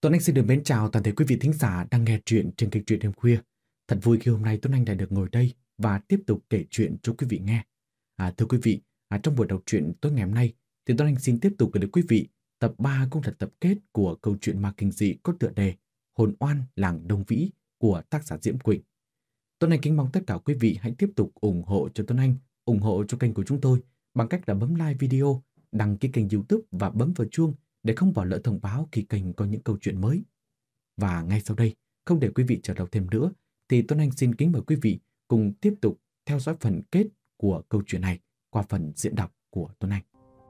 Tuấn Anh xin được mến chào toàn thể quý vị thính giả đang nghe chuyện trên kênh Truyện Đêm Khuya. Thật vui khi hôm nay Tuấn Anh lại được ngồi đây và tiếp tục kể chuyện cho quý vị nghe. Thưa quý vị, trong buổi đọc truyện tối ngày hôm nay thì Tuấn Anh xin tiếp tục gửi đến quý vị tập 3 cũng là tập kết của câu chuyện ma kinh dị có tựa đề Hồn oan làng Đông Vĩ của tác giả Diễm Quỳnh. Tuấn Anh kính mong tất cả quý vị hãy tiếp tục ủng hộ cho Tuấn Anh, ủng hộ cho kênh của chúng tôi bằng cách là bấm like video, đăng ký kênh YouTube và bấm vào chuông để không bỏ lỡ thông báo khi kênh có những câu chuyện mới. Và ngay sau đây, không để quý vị chờ đợi thêm nữa, thì Tuấn Anh xin kính mời quý vị cùng tiếp tục theo dõi phần kết của câu chuyện này qua phần diễn đọc của Tuấn Anh.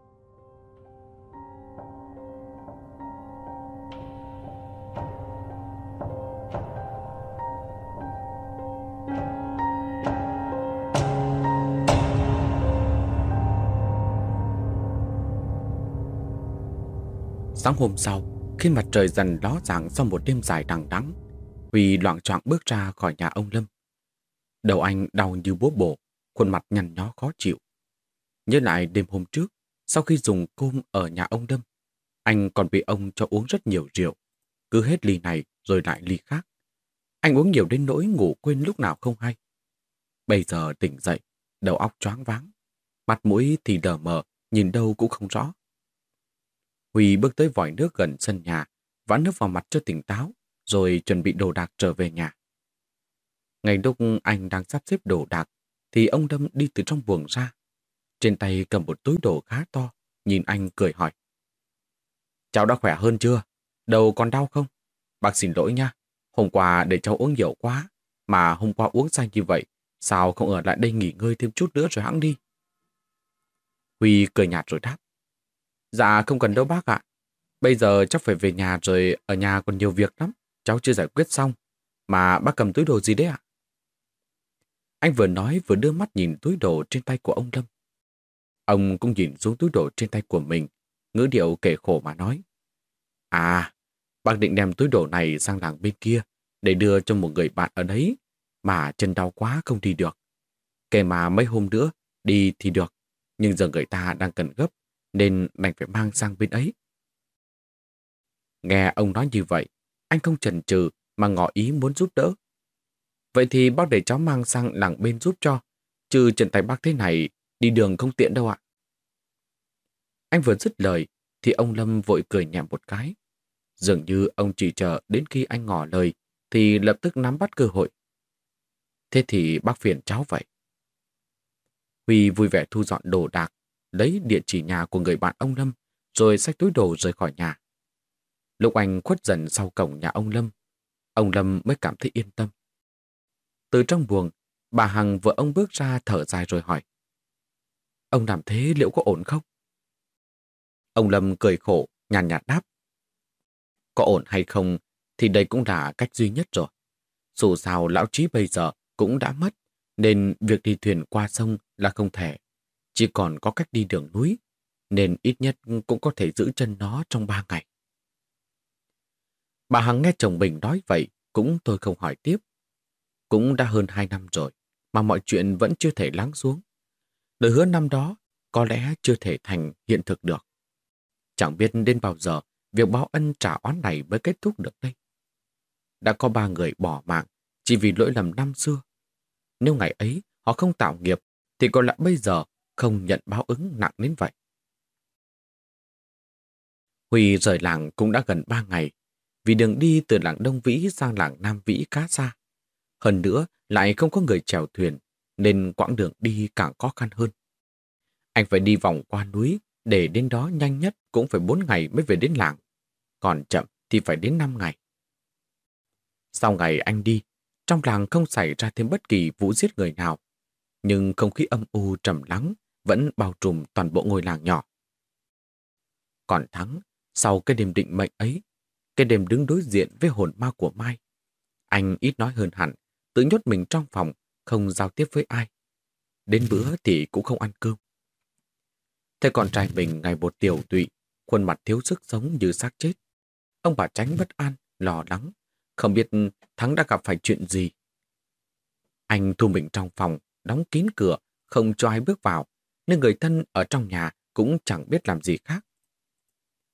Sáng hôm sau, khi mặt trời dần ló dạng sau một đêm dài đằng đẵng, Huy loạng choạng bước ra khỏi nhà ông Lâm. Đầu anh đau như búa bổ, khuôn mặt nhăn nhó khó chịu. Nhớ lại đêm hôm trước, sau khi dùng cơm ở nhà ông Lâm, anh còn bị ông cho uống rất nhiều rượu, cứ hết ly này rồi lại ly khác. Anh uống nhiều đến nỗi ngủ quên lúc nào không hay. Bây giờ tỉnh dậy, đầu óc choáng váng, mặt mũi thì đờ mờ, nhìn đâu cũng không rõ. Huy bước tới vòi nước gần sân nhà, vã nước vào mặt cho tỉnh táo, rồi chuẩn bị đồ đạc trở về nhà. Ngay lúc anh đang sắp xếp đồ đạc, thì ông Lâm đi từ trong buồng ra. Trên tay cầm một túi đồ khá to, nhìn anh cười hỏi. Cháu đã khỏe hơn chưa? Đầu còn đau không? Bác xin lỗi nha, hôm qua để cháu uống nhiều quá, mà hôm qua uống say như vậy, sao không ở lại đây nghỉ ngơi thêm chút nữa rồi hẵng đi? Huy cười nhạt rồi đáp. Dạ không cần đâu bác ạ. Bây giờ cháu phải về nhà rồi, ở nhà còn nhiều việc lắm. Cháu chưa giải quyết xong. Mà bác cầm túi đồ gì đấy ạ? Anh vừa nói vừa đưa mắt nhìn túi đồ trên tay của ông Lâm. Ông cũng nhìn xuống túi đồ trên tay của mình, ngữ điệu kể khổ mà nói. Bác định đem túi đồ này sang làng bên kia để đưa cho một người bạn ở đấy, mà chân đau quá không đi được. Kể mà mấy hôm nữa đi thì được, nhưng giờ người ta đang cần gấp, nên đành phải mang sang bên ấy. Nghe ông nói như vậy, anh không chần chừ mà ngỏ ý muốn giúp đỡ. Vậy thì bác để cháu mang sang làng bên giúp cho, chứ chân tay bác thế này đi đường không tiện đâu ạ. Anh vừa dứt lời thì ông Lâm vội cười nhẹ một cái. Dường như ông chỉ chờ đến khi anh ngỏ lời thì lập tức nắm bắt cơ hội. Thế thì bác phiền cháu vậy. Huy vui vẻ thu dọn đồ đạc, lấy địa chỉ nhà của người bạn ông Lâm, rồi xách túi đồ rời khỏi nhà. Lúc anh khuất dần sau cổng nhà ông Lâm mới cảm thấy yên tâm. Từ trong buồng, bà Hằng vợ ông bước ra thở dài rồi hỏi. Ông làm thế liệu có ổn không? Ông Lâm cười khổ, nhàn nhạt đáp. Có ổn hay không thì đây cũng là cách duy nhất rồi. Dù sao lão Trí bây giờ cũng đã mất, nên việc đi thuyền qua sông là không thể. Chỉ còn có cách đi đường núi, nên ít nhất cũng có thể giữ chân nó trong 3 ngày. Bà Hằng nghe chồng mình nói vậy, cũng tôi không hỏi tiếp. Cũng đã hơn 2 năm rồi, mà mọi chuyện vẫn chưa thể lắng xuống. Lời hứa năm đó có lẽ chưa thể thành hiện thực được. Chẳng biết đến bao giờ việc báo ân trả oán này mới kết thúc được đây. Đã có 3 người bỏ mạng chỉ vì lỗi lầm năm xưa. Nếu ngày ấy họ không tạo nghiệp, thì có lẽ bây giờ không nhận báo ứng nặng đến vậy. Huy rời làng cũng đã gần 3 ngày, vì đường đi từ làng Đông Vĩ sang làng Nam Vĩ khá xa. Hơn nữa lại không có người chèo thuyền, nên quãng đường đi càng khó khăn hơn. Anh phải đi vòng qua núi, để đến đó nhanh nhất cũng phải 4 ngày mới về đến làng. Còn chậm thì phải đến 5 ngày. Sau ngày anh đi, trong làng không xảy ra thêm bất kỳ vụ giết người nào. Nhưng không khí âm u trầm lắng vẫn bao trùm toàn bộ ngôi làng nhỏ. Còn Thắng, sau cái đêm định mệnh ấy, cái đêm đứng đối diện với hồn ma của Mai, anh ít nói hơn hẳn, tự nhốt mình trong phòng, không giao tiếp với ai. Đến bữa thì cũng không ăn cơm. Thấy con trai mình ngày một tiều tụy, khuôn mặt thiếu sức sống như xác chết. Ông bà Chánh bất an, lo lắng, không biết Thắng đã gặp phải chuyện gì. Anh thu mình trong phòng, đóng kín cửa, không cho ai bước vào, nên người thân ở trong nhà cũng chẳng biết làm gì khác.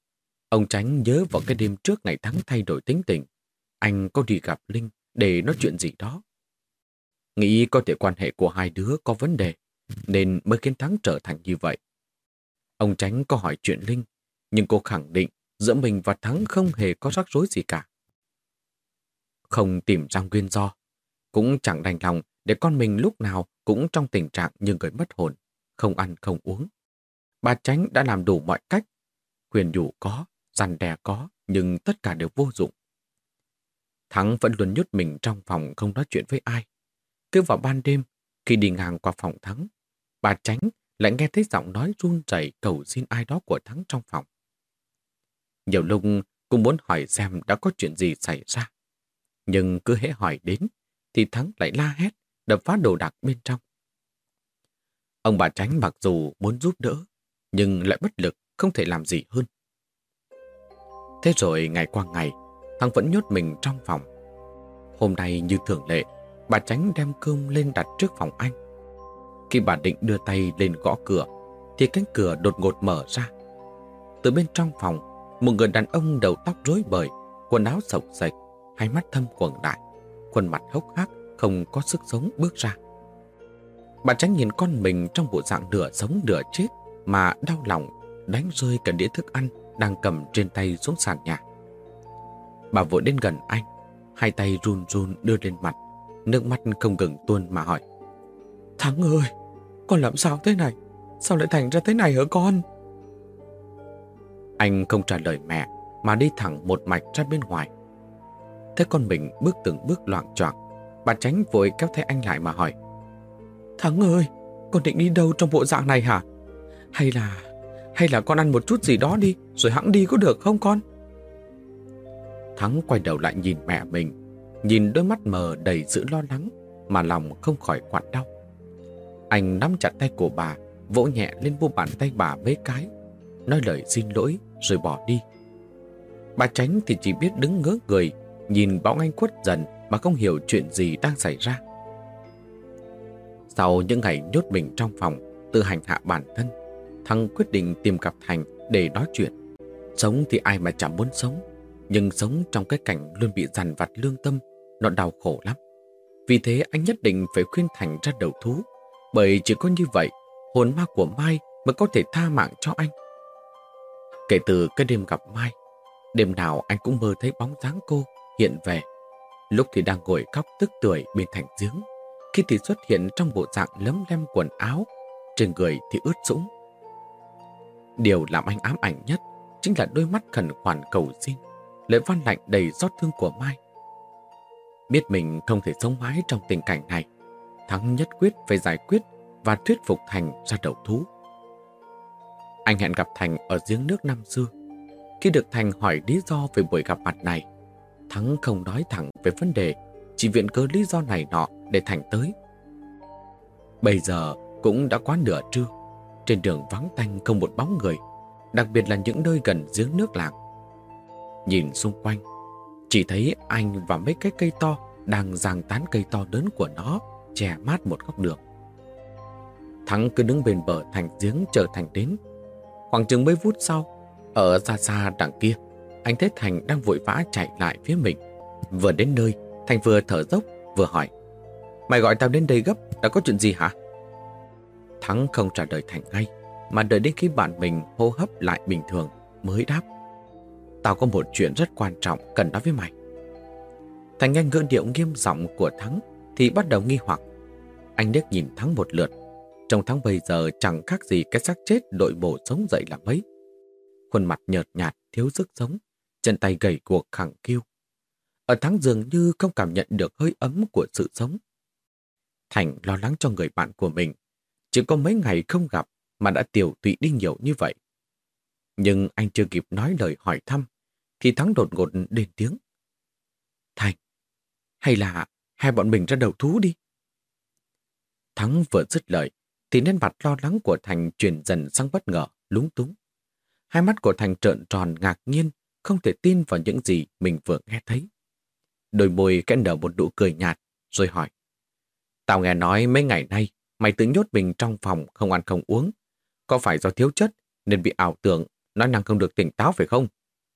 Ông Chánh nhớ vào cái đêm trước ngày Thắng thay đổi tính tình. Anh có đi gặp Linh để nói chuyện gì đó. Nghĩ có thể quan hệ của hai đứa có vấn đề, nên mới khiến Thắng trở thành như vậy. Ông Chánh có hỏi chuyện Linh, nhưng cô khẳng định giữa mình và Thắng không hề có rắc rối gì cả. Không tìm ra nguyên do, cũng chẳng đành lòng để con mình lúc nào cũng trong tình trạng như người mất hồn, không ăn không uống. Bà Chánh đã làm đủ mọi cách, khuyên nhủ có, răn đe có, nhưng tất cả đều vô dụng. Thắng vẫn luôn nhốt mình trong phòng không nói chuyện với ai. Cứ vào ban đêm, khi đi ngang qua phòng Thắng, bà Chánh lại nghe thấy giọng nói run rẩy cầu xin ai đó của Thắng trong phòng. Nhiều lúc cũng muốn hỏi xem đã có chuyện gì xảy ra. Nhưng cứ hễ hỏi đến, thì Thắng lại la hét, đập phá đồ đạc bên trong. Ông bà Chánh mặc dù muốn giúp đỡ, nhưng lại bất lực, không thể làm gì hơn. Thế rồi ngày qua ngày, Thắng vẫn nhốt mình trong phòng. Hôm nay như thường lệ, bà Chánh đem cơm lên đặt trước phòng anh. Khi bà định đưa tay lên gõ cửa, thì cánh cửa đột ngột mở ra. Từ bên trong phòng, một người đàn ông đầu tóc rối bời, quần áo xộc xệch, hai mắt thâm quầng đại, khuôn mặt hốc hác, không có sức sống bước ra. Bà Chánh nhìn con mình trong bộ dạng nửa sống nửa chết mà đau lòng, đánh rơi cả đĩa thức ăn đang cầm trên tay xuống sàn nhà. Bà vội đến gần anh, hai tay run run đưa lên mặt, nước mắt không ngừng tuôn mà hỏi: Thắng ơi, con làm sao thế này? Sao lại thành ra thế này hả con? Anh không trả lời mẹ mà đi thẳng một mạch ra bên ngoài. Thấy con mình bước từng bước loạng choạng, bà Chánh vội kéo tay anh lại mà hỏi: Thắng ơi, con định đi đâu trong bộ dạng này hả? Hay là con ăn một chút gì đó đi, rồi hẵng đi có được không con? Thắng quay đầu lại nhìn mẹ mình, nhìn đôi mắt mờ đầy sự lo lắng mà lòng không khỏi quặn đau. Anh nắm chặt tay của bà, vỗ nhẹ lên mu bàn tay bà mấy cái, nói lời xin lỗi rồi bỏ đi. Bà Chánh thì chỉ biết đứng ngớ người, nhìn bóng anh khuất dần mà không hiểu chuyện gì đang xảy ra. Sau những ngày nhốt mình trong phòng, tự hành hạ bản thân, Thắng quyết định tìm gặp Thành để nói chuyện. Sống thì ai mà chẳng muốn sống, nhưng sống trong cái cảnh luôn bị dằn vặt lương tâm, nó đau khổ lắm. Vì thế anh nhất định phải khuyên Thành ra đầu thú, bởi chỉ có như vậy, hồn ma của Mai mới có thể tha mạng cho anh. Kể từ cái đêm gặp Mai, đêm nào anh cũng mơ thấy bóng dáng cô hiện về. Lúc thì đang ngồi khóc tức tưởi bên thành giếng, khi thì xuất hiện trong bộ dạng lấm lem quần áo, trên người thì ướt sũng. Điều làm anh ám ảnh nhất chính là đôi mắt khẩn khoản cầu xin, lời van lạnh đầy xót thương của Mai. Biết mình không thể sống mãi trong tình cảnh này, Thắng nhất quyết phải giải quyết và thuyết phục Thành ra đầu thú. Anh hẹn gặp Thành ở giếng nước năm xưa. Khi được Thành hỏi lý do về buổi gặp mặt này, Thắng không nói thẳng về vấn đề, chỉ viện cớ lý do này nọ để Thành tới. Bây giờ cũng đã quá nửa trưa, trên đường vắng tanh không một bóng người, đặc biệt là những nơi gần giếng nước làng. Nhìn xung quanh, chỉ thấy anh và mấy cái cây to đang giang tán cây to lớn của nó che mát một góc đường. Thắng cứ đứng bên bờ thành giếng chờ Thành đến. Khoảng chừng mấy phút sau, ở xa xa đằng kia, anh thấy Thành đang vội vã chạy lại phía mình. Vừa đến nơi, Thành vừa thở dốc vừa hỏi: Mày gọi tao đến đây gấp, đã có chuyện gì hả? Thắng không trả lời Thành ngay, mà đợi đến khi bạn mình hô hấp lại bình thường mới đáp: Tao có một chuyện rất quan trọng cần nói với mày. Thành nghe ngữ điệu nghiêm giọng của Thắng thì bắt đầu nghi hoặc. Anh liếc nhìn Thắng một lượt. Trông Thắng bây giờ chẳng khác gì cái xác chết đội bổ sống dậy là mấy. Khuôn mặt nhợt nhạt, thiếu sức sống, chân tay gầy guộc khẳng khiu. Ở Thắng dường như không cảm nhận được hơi ấm của sự sống. Thành lo lắng cho người bạn của mình. Chỉ có mấy ngày không gặp mà đã tiều tụy đi nhiều như vậy. Nhưng anh chưa kịp nói lời hỏi thăm thì Thắng đột ngột lên tiếng: Thành, hay là hai bọn mình ra đầu thú đi? Thắng vừa dứt lời thì nét mặt lo lắng của Thành chuyển dần sang bất ngờ, lúng túng. Hai mắt của Thành trợn tròn ngạc nhiên, không thể tin vào những gì mình vừa nghe thấy. Đôi môi kẽ nở một nụ cười nhạt rồi hỏi: Tao nghe nói mấy ngày nay mày tự nhốt mình trong phòng không ăn không uống. Có phải do thiếu chất nên bị ảo tưởng, nói năng không được tỉnh táo phải không?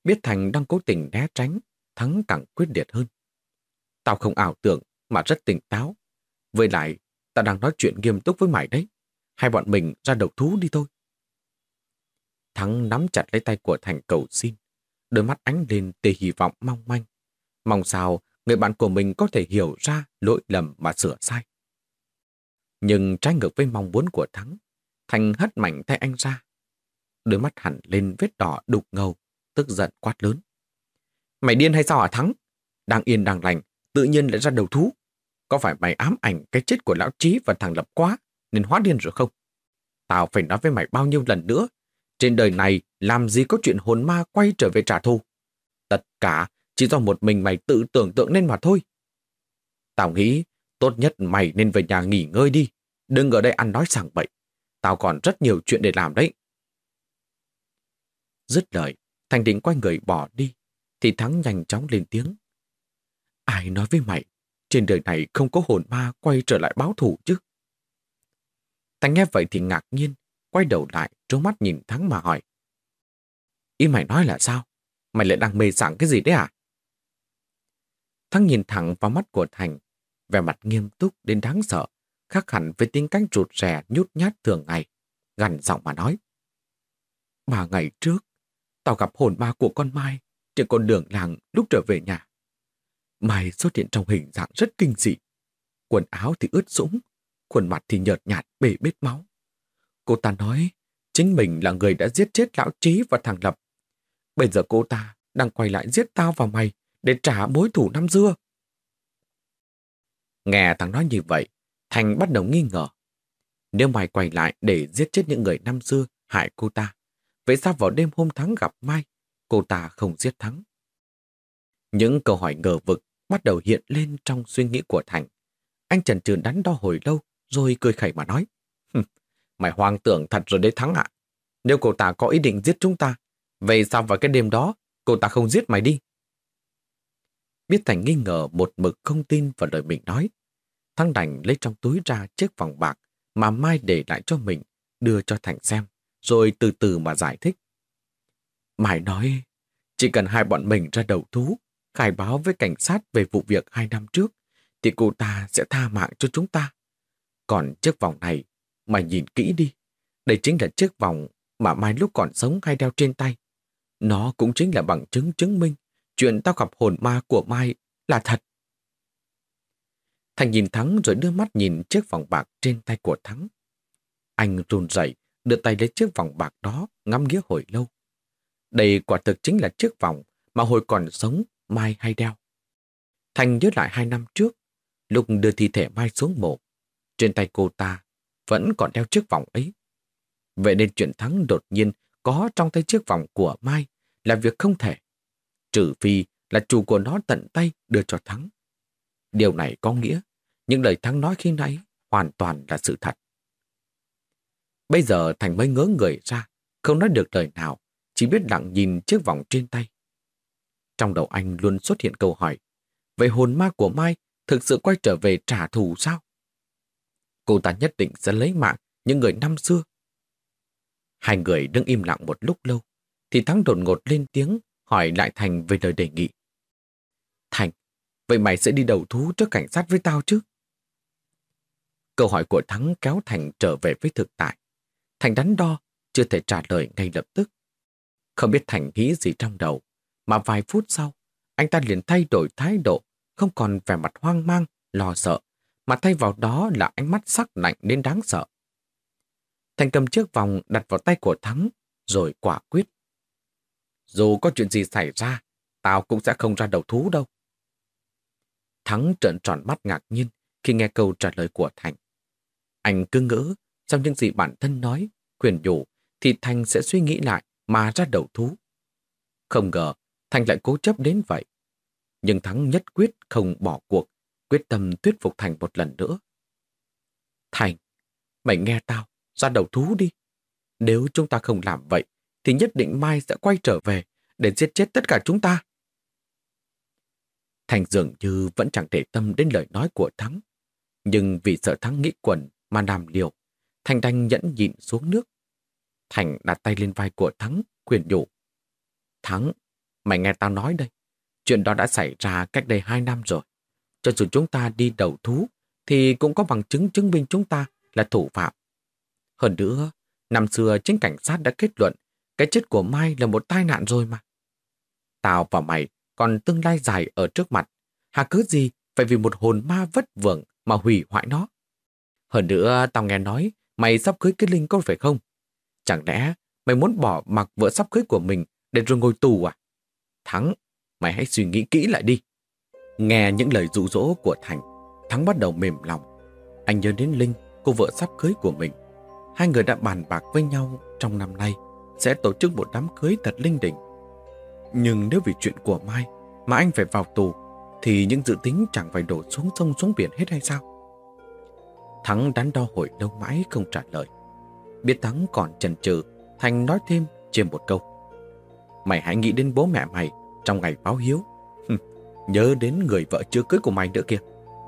Biết Thành đang cố tình né tránh, Thắng càng quyết liệt hơn. Tao không ảo tưởng mà rất tỉnh táo. Với lại, tao đang nói chuyện nghiêm túc với mày đấy. Hai bọn mình ra đầu thú đi thôi. Thắng nắm chặt lấy tay của Thành cầu xin. Đôi mắt ánh lên tia hy vọng mong manh. Mong sao người bạn của mình có thể hiểu ra lỗi lầm mà sửa sai. Nhưng trái ngược với mong muốn của Thắng, Thành hất mạnh tay anh ra. Đôi mắt hẳn lên vết đỏ đục ngầu, tức giận quát lớn. Mày điên hay sao hả Thắng? Đang yên đang lành, tự nhiên lại ra đầu thú. Có phải mày ám ảnh cái chết của lão Trí và thằng Lập quá, nên hóa điên rồi không? Tao phải nói với mày bao nhiêu lần nữa. Trên đời này làm gì có chuyện hồn ma quay trở về trả thù. Tất cả chỉ do một mình mày tự tưởng tượng nên mà thôi. Tao nghĩ tốt nhất mày nên về nhà nghỉ ngơi đi. Đừng ở đây ăn nói sảng bậy. Tao còn rất nhiều chuyện để làm đấy. Dứt lời, Thành định quay người bỏ đi, thì Thắng nhanh chóng lên tiếng. Ai nói với mày, trên đời này không có hồn ma quay trở lại báo thù chứ? Thành nghe vậy thì ngạc nhiên, quay đầu lại trố mắt nhìn Thắng mà hỏi. Ý mày nói là sao? Mày lại đang mê sảng cái gì đấy à? Thắng nhìn thẳng vào mắt của Thành, vẻ mặt nghiêm túc đến đáng sợ, khác hẳn với tính cách rụt rè nhút nhát thường ngày, gằn giọng mà nói. 3 ngày trước, tao gặp hồn ma của con Mai trên con đường làng lúc trở về nhà. Mai xuất hiện trong hình dạng rất kinh dị. Quần áo thì ướt sũng, khuôn mặt thì nhợt nhạt bê bết máu. Cô ta nói chính mình là người đã giết chết lão Trí và thằng Lập. Bây giờ cô ta đang quay lại giết tao và mày để trả mối thù năm xưa. Nghe thằng nói như vậy, Thành bắt đầu nghi ngờ. Nếu mày quay lại để giết chết những người năm xưa hại cô ta, vậy sao vào đêm hôm Thắng gặp Mai, cô ta không giết Thắng? Những câu hỏi ngờ vực bắt đầu hiện lên trong suy nghĩ của Thành. Anh chần chừ đắn đo hồi lâu, rồi cười khẩy mà nói. Mày hoang tưởng thật rồi đấy Thắng ạ. Nếu cô ta có ý định giết chúng ta, vậy sao vào cái đêm đó cô ta không giết mày đi? Biết Thành nghi ngờ một mực không tin vào lời mình nói, Thắng đành lấy trong túi ra chiếc vòng bạc mà Mai để lại cho mình, đưa cho Thành xem, rồi từ từ mà giải thích. Mai nói, chỉ cần hai bọn mình ra đầu thú, khai báo với cảnh sát về vụ việc 2 năm trước, thì cô ta sẽ tha mạng cho chúng ta. Còn chiếc vòng này, mày nhìn kỹ đi. Đây chính là chiếc vòng mà Mai lúc còn sống hay đeo trên tay. Nó cũng chính là bằng chứng chứng minh chuyện tao gặp hồn ma của Mai là thật. Thành nhìn Thắng rồi đưa mắt nhìn chiếc vòng bạc trên tay của Thắng. Anh run rẩy đưa tay lấy chiếc vòng bạc đó ngắm nghía hồi lâu. Đây quả thực chính là chiếc vòng mà hồi còn sống Mai hay đeo. Thành nhớ lại 2 năm trước, lúc đưa thi thể Mai xuống mộ, trên tay cô ta vẫn còn đeo chiếc vòng ấy. Vậy nên chuyện Thắng đột nhiên có trong tay chiếc vòng của Mai là việc không thể, trừ phi là chủ của nó tận tay đưa cho Thắng. Điều này có nghĩa những lời Thắng nói khi nãy hoàn toàn là sự thật. Bây giờ Thành mới ngớ người ra, không nói được lời nào, chỉ biết lặng nhìn chiếc vòng trên tay. Trong đầu anh luôn xuất hiện câu hỏi, vậy hồn ma của Mai thực sự quay trở về trả thù sao? Cô ta nhất định sẽ lấy mạng những người năm xưa. Hai người đứng im lặng một lúc lâu, thì Thắng đột ngột lên tiếng hỏi lại Thành về lời đề nghị. Thành, vậy mày sẽ đi đầu thú trước cảnh sát với tao chứ? Câu hỏi của Thắng kéo Thành trở về với thực tại. Thành đắn đo, chưa thể trả lời ngay lập tức. Không biết Thành nghĩ gì trong đầu, mà vài phút sau, anh ta liền thay đổi thái độ, không còn vẻ mặt hoang mang, lo sợ, mà thay vào đó là ánh mắt sắc lạnh đến đáng sợ. Thành cầm chiếc vòng đặt vào tay của Thắng, rồi quả quyết. Dù có chuyện gì xảy ra, tao cũng sẽ không ra đầu thú đâu. Thắng trợn tròn mắt ngạc nhiên khi nghe câu trả lời của Thành. Anh cứ ngỡ, sau những gì bản thân nói, khuyên nhủ, thì Thành sẽ suy nghĩ lại mà ra đầu thú. Không ngờ, Thành lại cố chấp đến vậy. Nhưng Thắng nhất quyết không bỏ cuộc, quyết tâm thuyết phục Thành một lần nữa. Thành, mày nghe tao, ra đầu thú đi. Nếu chúng ta không làm vậy, thì nhất định Mai sẽ quay trở về để giết chết tất cả chúng ta. Thành dường như vẫn chẳng để tâm đến lời nói của Thắng. Nhưng vì sợ Thắng nghĩ quẩn mà làm liều, Thành đành nhẫn nhịn xuống nước. Thành đặt tay lên vai của Thắng, khuyên nhủ. Thắng, Mày nghe tao nói đây. Chuyện đó đã xảy ra cách đây 2 năm rồi. Cho dù chúng ta đi đầu thú, thì cũng có bằng chứng chứng minh chúng ta là thủ phạm. Hơn nữa, năm xưa chính cảnh sát đã kết luận cái chết của Mai là một tai nạn rồi mà. Tao và mày còn tương lai dài ở trước mặt. Hà cớ gì phải vì một hồn ma vất vưởng mà hủy hoại nó. Hơn nữa, tao nghe nói mày sắp cưới cái Linh có phải không? Chẳng lẽ mày muốn bỏ mặc vợ sắp cưới của mình để rồi ngồi tù à? Thắng, mày hãy suy nghĩ kỹ lại đi. Nghe những lời dụ dỗ của Thành, Thắng bắt đầu mềm lòng. Anh nhớ đến Linh, cô vợ sắp cưới của mình. Hai người đã bàn bạc với nhau trong năm nay sẽ tổ chức một đám cưới thật linh đình. Nhưng nếu vì chuyện của Mai mà anh phải vào tù, thì những dự tính chẳng phải đổ xuống sông xuống biển hết hay sao? Thắng đắn đo hồi lâu mãi không trả lời. Biết Thắng còn chần chừ, Thành nói thêm trên một câu. Mày hãy nghĩ đến bố mẹ mày trong ngày báo hiếu. Nhớ đến người vợ chưa cưới của mày nữa kìa.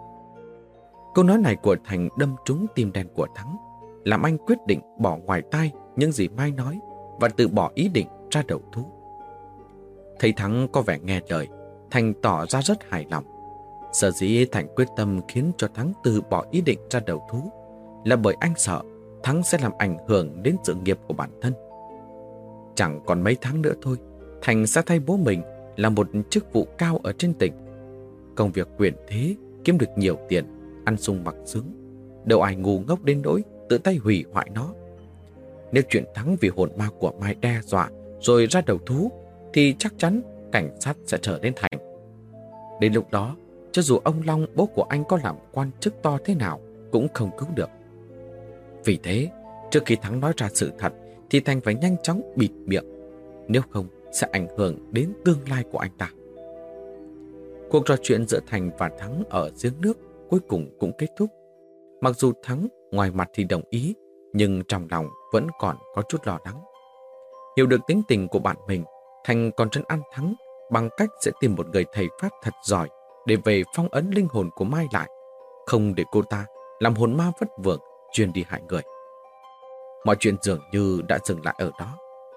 Câu nói này của Thành đâm trúng tim đen của Thắng, làm anh quyết định bỏ ngoài tai những gì Mai nói và từ bỏ ý định ra đầu thú. Thấy Thắng có vẻ nghe lời, Thành tỏ ra rất hài lòng. Sở dĩ Thành quyết tâm khiến cho Thắng từ bỏ ý định ra đầu thú là bởi anh sợ Thắng sẽ làm ảnh hưởng đến sự nghiệp của bản thân. Chẳng còn mấy tháng nữa thôi, Thành sẽ thay bố mình là một chức vụ cao ở trên tỉnh. Công việc quyền thế, kiếm được nhiều tiền, ăn sung mặc sướng. Đâu ai ngu ngốc đến nỗi tự tay hủy hoại nó. Nếu chuyện Thắng vì hồn ma của Mai đe dọa rồi ra đầu thú, thì chắc chắn cảnh sát sẽ trở đến Thành. Đến lúc đó, cho dù ông Long, bố của anh, có làm quan chức to thế nào cũng không cứu được. Vì thế, trước khi Thắng nói ra sự thật thì Thành phải nhanh chóng bịt miệng, nếu không sẽ ảnh hưởng đến tương lai của anh ta. Cuộc trò chuyện giữa Thành và Thắng ở giếng nước cuối cùng cũng kết thúc. Mặc dù Thắng ngoài mặt thì đồng ý, nhưng trong lòng vẫn còn có chút lo lắng. Hiểu được tính tình của bạn mình, Thành còn trấn an Thắng bằng cách sẽ tìm một người thầy pháp thật giỏi để về phong ấn linh hồn của Mai lại, không để cô ta làm hồn ma vất vưởng chuyên đi hại người. Mọi chuyện dường như đã dừng lại ở đó.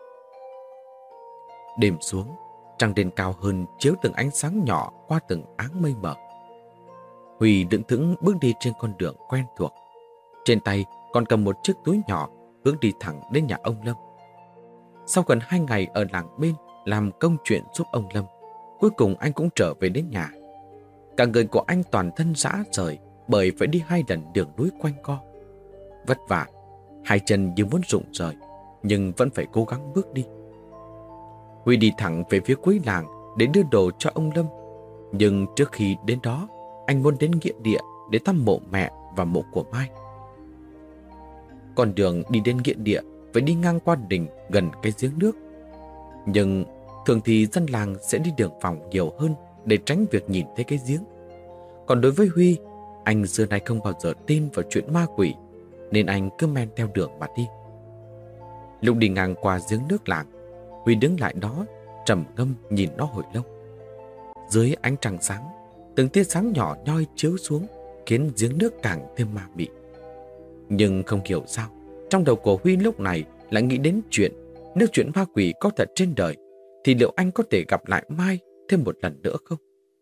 Đêm xuống, trăng đêm cao hơn chiếu từng ánh sáng nhỏ qua từng áng mây mờ. Huy đứng thững bước đi trên con đường quen thuộc. Trên tay còn cầm một chiếc túi nhỏ hướng đi thẳng đến nhà ông Lâm. Sau gần 2 ngày ở làng bên làm công chuyện giúp ông Lâm, cuối cùng anh cũng trở về đến nhà. Cả người của anh toàn thân rã rời bởi phải đi 2 lần đường núi quanh co. Vất vả, hai chân như muốn rụng rời, nhưng vẫn phải cố gắng bước đi. Huy đi thẳng về phía cuối làng để đưa đồ cho ông Lâm. Nhưng trước khi đến đó, anh muốn đến nghĩa địa để thăm mộ mẹ và mộ của Mai. Con đường đi đến nghĩa địa phải đi ngang qua đình gần cái giếng nước. Nhưng thường thì dân làng sẽ đi đường vòng nhiều hơn để tránh việc nhìn thấy cái giếng. Còn đối với Huy, anh xưa nay không bao giờ tin vào chuyện ma quỷ, nên anh cứ men theo đường mà đi. Lúc đi ngang qua giếng nước làng, Huy đứng lại đó, trầm ngâm nhìn nó hồi lâu. Dưới ánh trăng sáng, từng tia sáng nhỏ nhoi chiếu xuống, khiến giếng nước càng thêm ma mị. Nhưng không hiểu sao, trong đầu của Huy lúc này lại nghĩ đến chuyện nếu chuyện ma quỷ có thật trên đời, thì liệu anh có thể gặp lại Mai thêm một lần nữa không?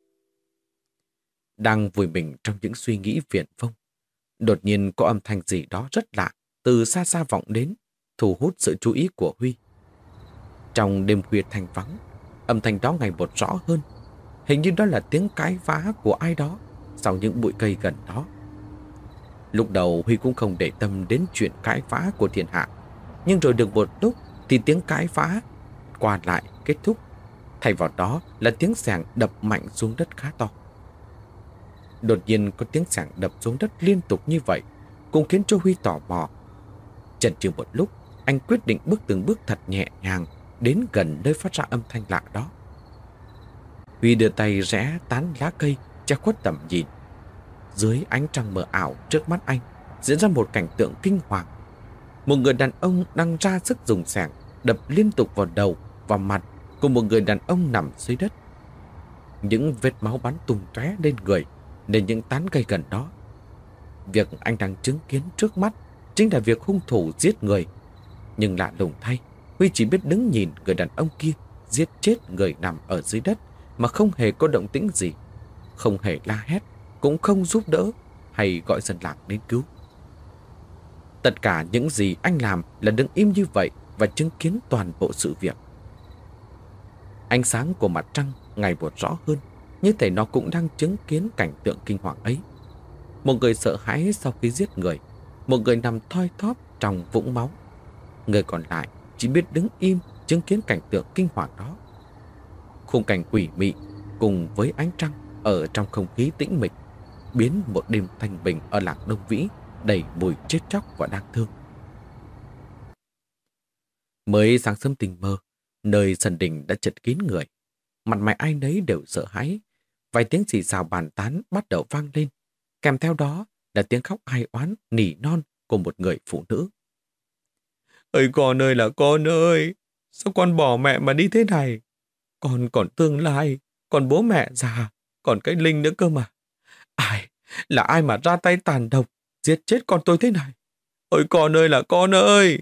Đang vùi mình trong những suy nghĩ viển vông, đột nhiên có âm thanh gì đó rất lạ từ xa xa vọng đến, thu hút sự chú ý của Huy. Trong đêm khuya thanh vắng, âm thanh đó ngày một rõ hơn. Hình như đó là tiếng cãi vã của ai đó sau những bụi cây gần đó. Lúc đầu Huy cũng không để tâm đến chuyện cãi vã của thiên hạ, nhưng rồi được một lúc thì tiếng cãi vã qua lại kết thúc. Thay vào đó là tiếng xẻng đập mạnh xuống đất khá to. Đột nhiên có tiếng xẻng đập xuống đất liên tục như vậy cũng khiến cho Huy tò mò. Chần chừ một lúc, anh quyết định bước từng bước thật nhẹ nhàng đến gần nơi phát ra âm thanh lạ đó. Huy đưa tay rẽ tán lá cây che khuất tầm nhìn. Dưới ánh trăng mờ ảo trước mắt anh diễn ra một cảnh tượng kinh hoàng. Một người đàn ông đang ra sức dùng xẻng đập liên tục vào đầu và mặt của một người đàn ông nằm dưới đất. Những vết máu bắn tung tóe lên người, lên những tán cây gần đó. Việc anh đang chứng kiến trước mắt chính là việc hung thủ giết người. Nhưng lạ lùng thay, Huy chỉ biết đứng nhìn người đàn ông kia giết chết người nằm ở dưới đất mà không hề có động tĩnh gì, không hề la hét, cũng không giúp đỡ hay gọi dân làng đến cứu. Tất cả những gì anh làm là đứng im như vậy và chứng kiến toàn bộ sự việc. Ánh sáng của mặt trăng ngày một rõ hơn, như thể nó cũng đang chứng kiến cảnh tượng kinh hoàng ấy. Một người sợ hãi sau khi giết người, một người nằm thoi thóp trong vũng máu. Người còn lại chỉ biết đứng im chứng kiến cảnh tượng kinh hoàng đó. Khung cảnh quỷ mị cùng với ánh trăng ở trong không khí tĩnh mịch biến một đêm thanh bình ở làng Đông Vĩ đầy mùi chết chóc và đáng thương. Mới sáng sớm tình mơ, nơi sân đình đã chật kín người. Mặt mày ai nấy đều sợ hãi. Vài tiếng xì xào bàn tán bắt đầu vang lên. Kèm theo đó là tiếng khóc ai oán nỉ non của một người phụ nữ. Ơi con ơi là con ơi! Sao con bỏ mẹ mà đi thế này? Con còn tương lai, còn bố mẹ già, còn cái Linh nữa cơ mà. Là ai mà ra tay tàn độc, giết chết con tôi thế này? Ôi con ơi là con ơi!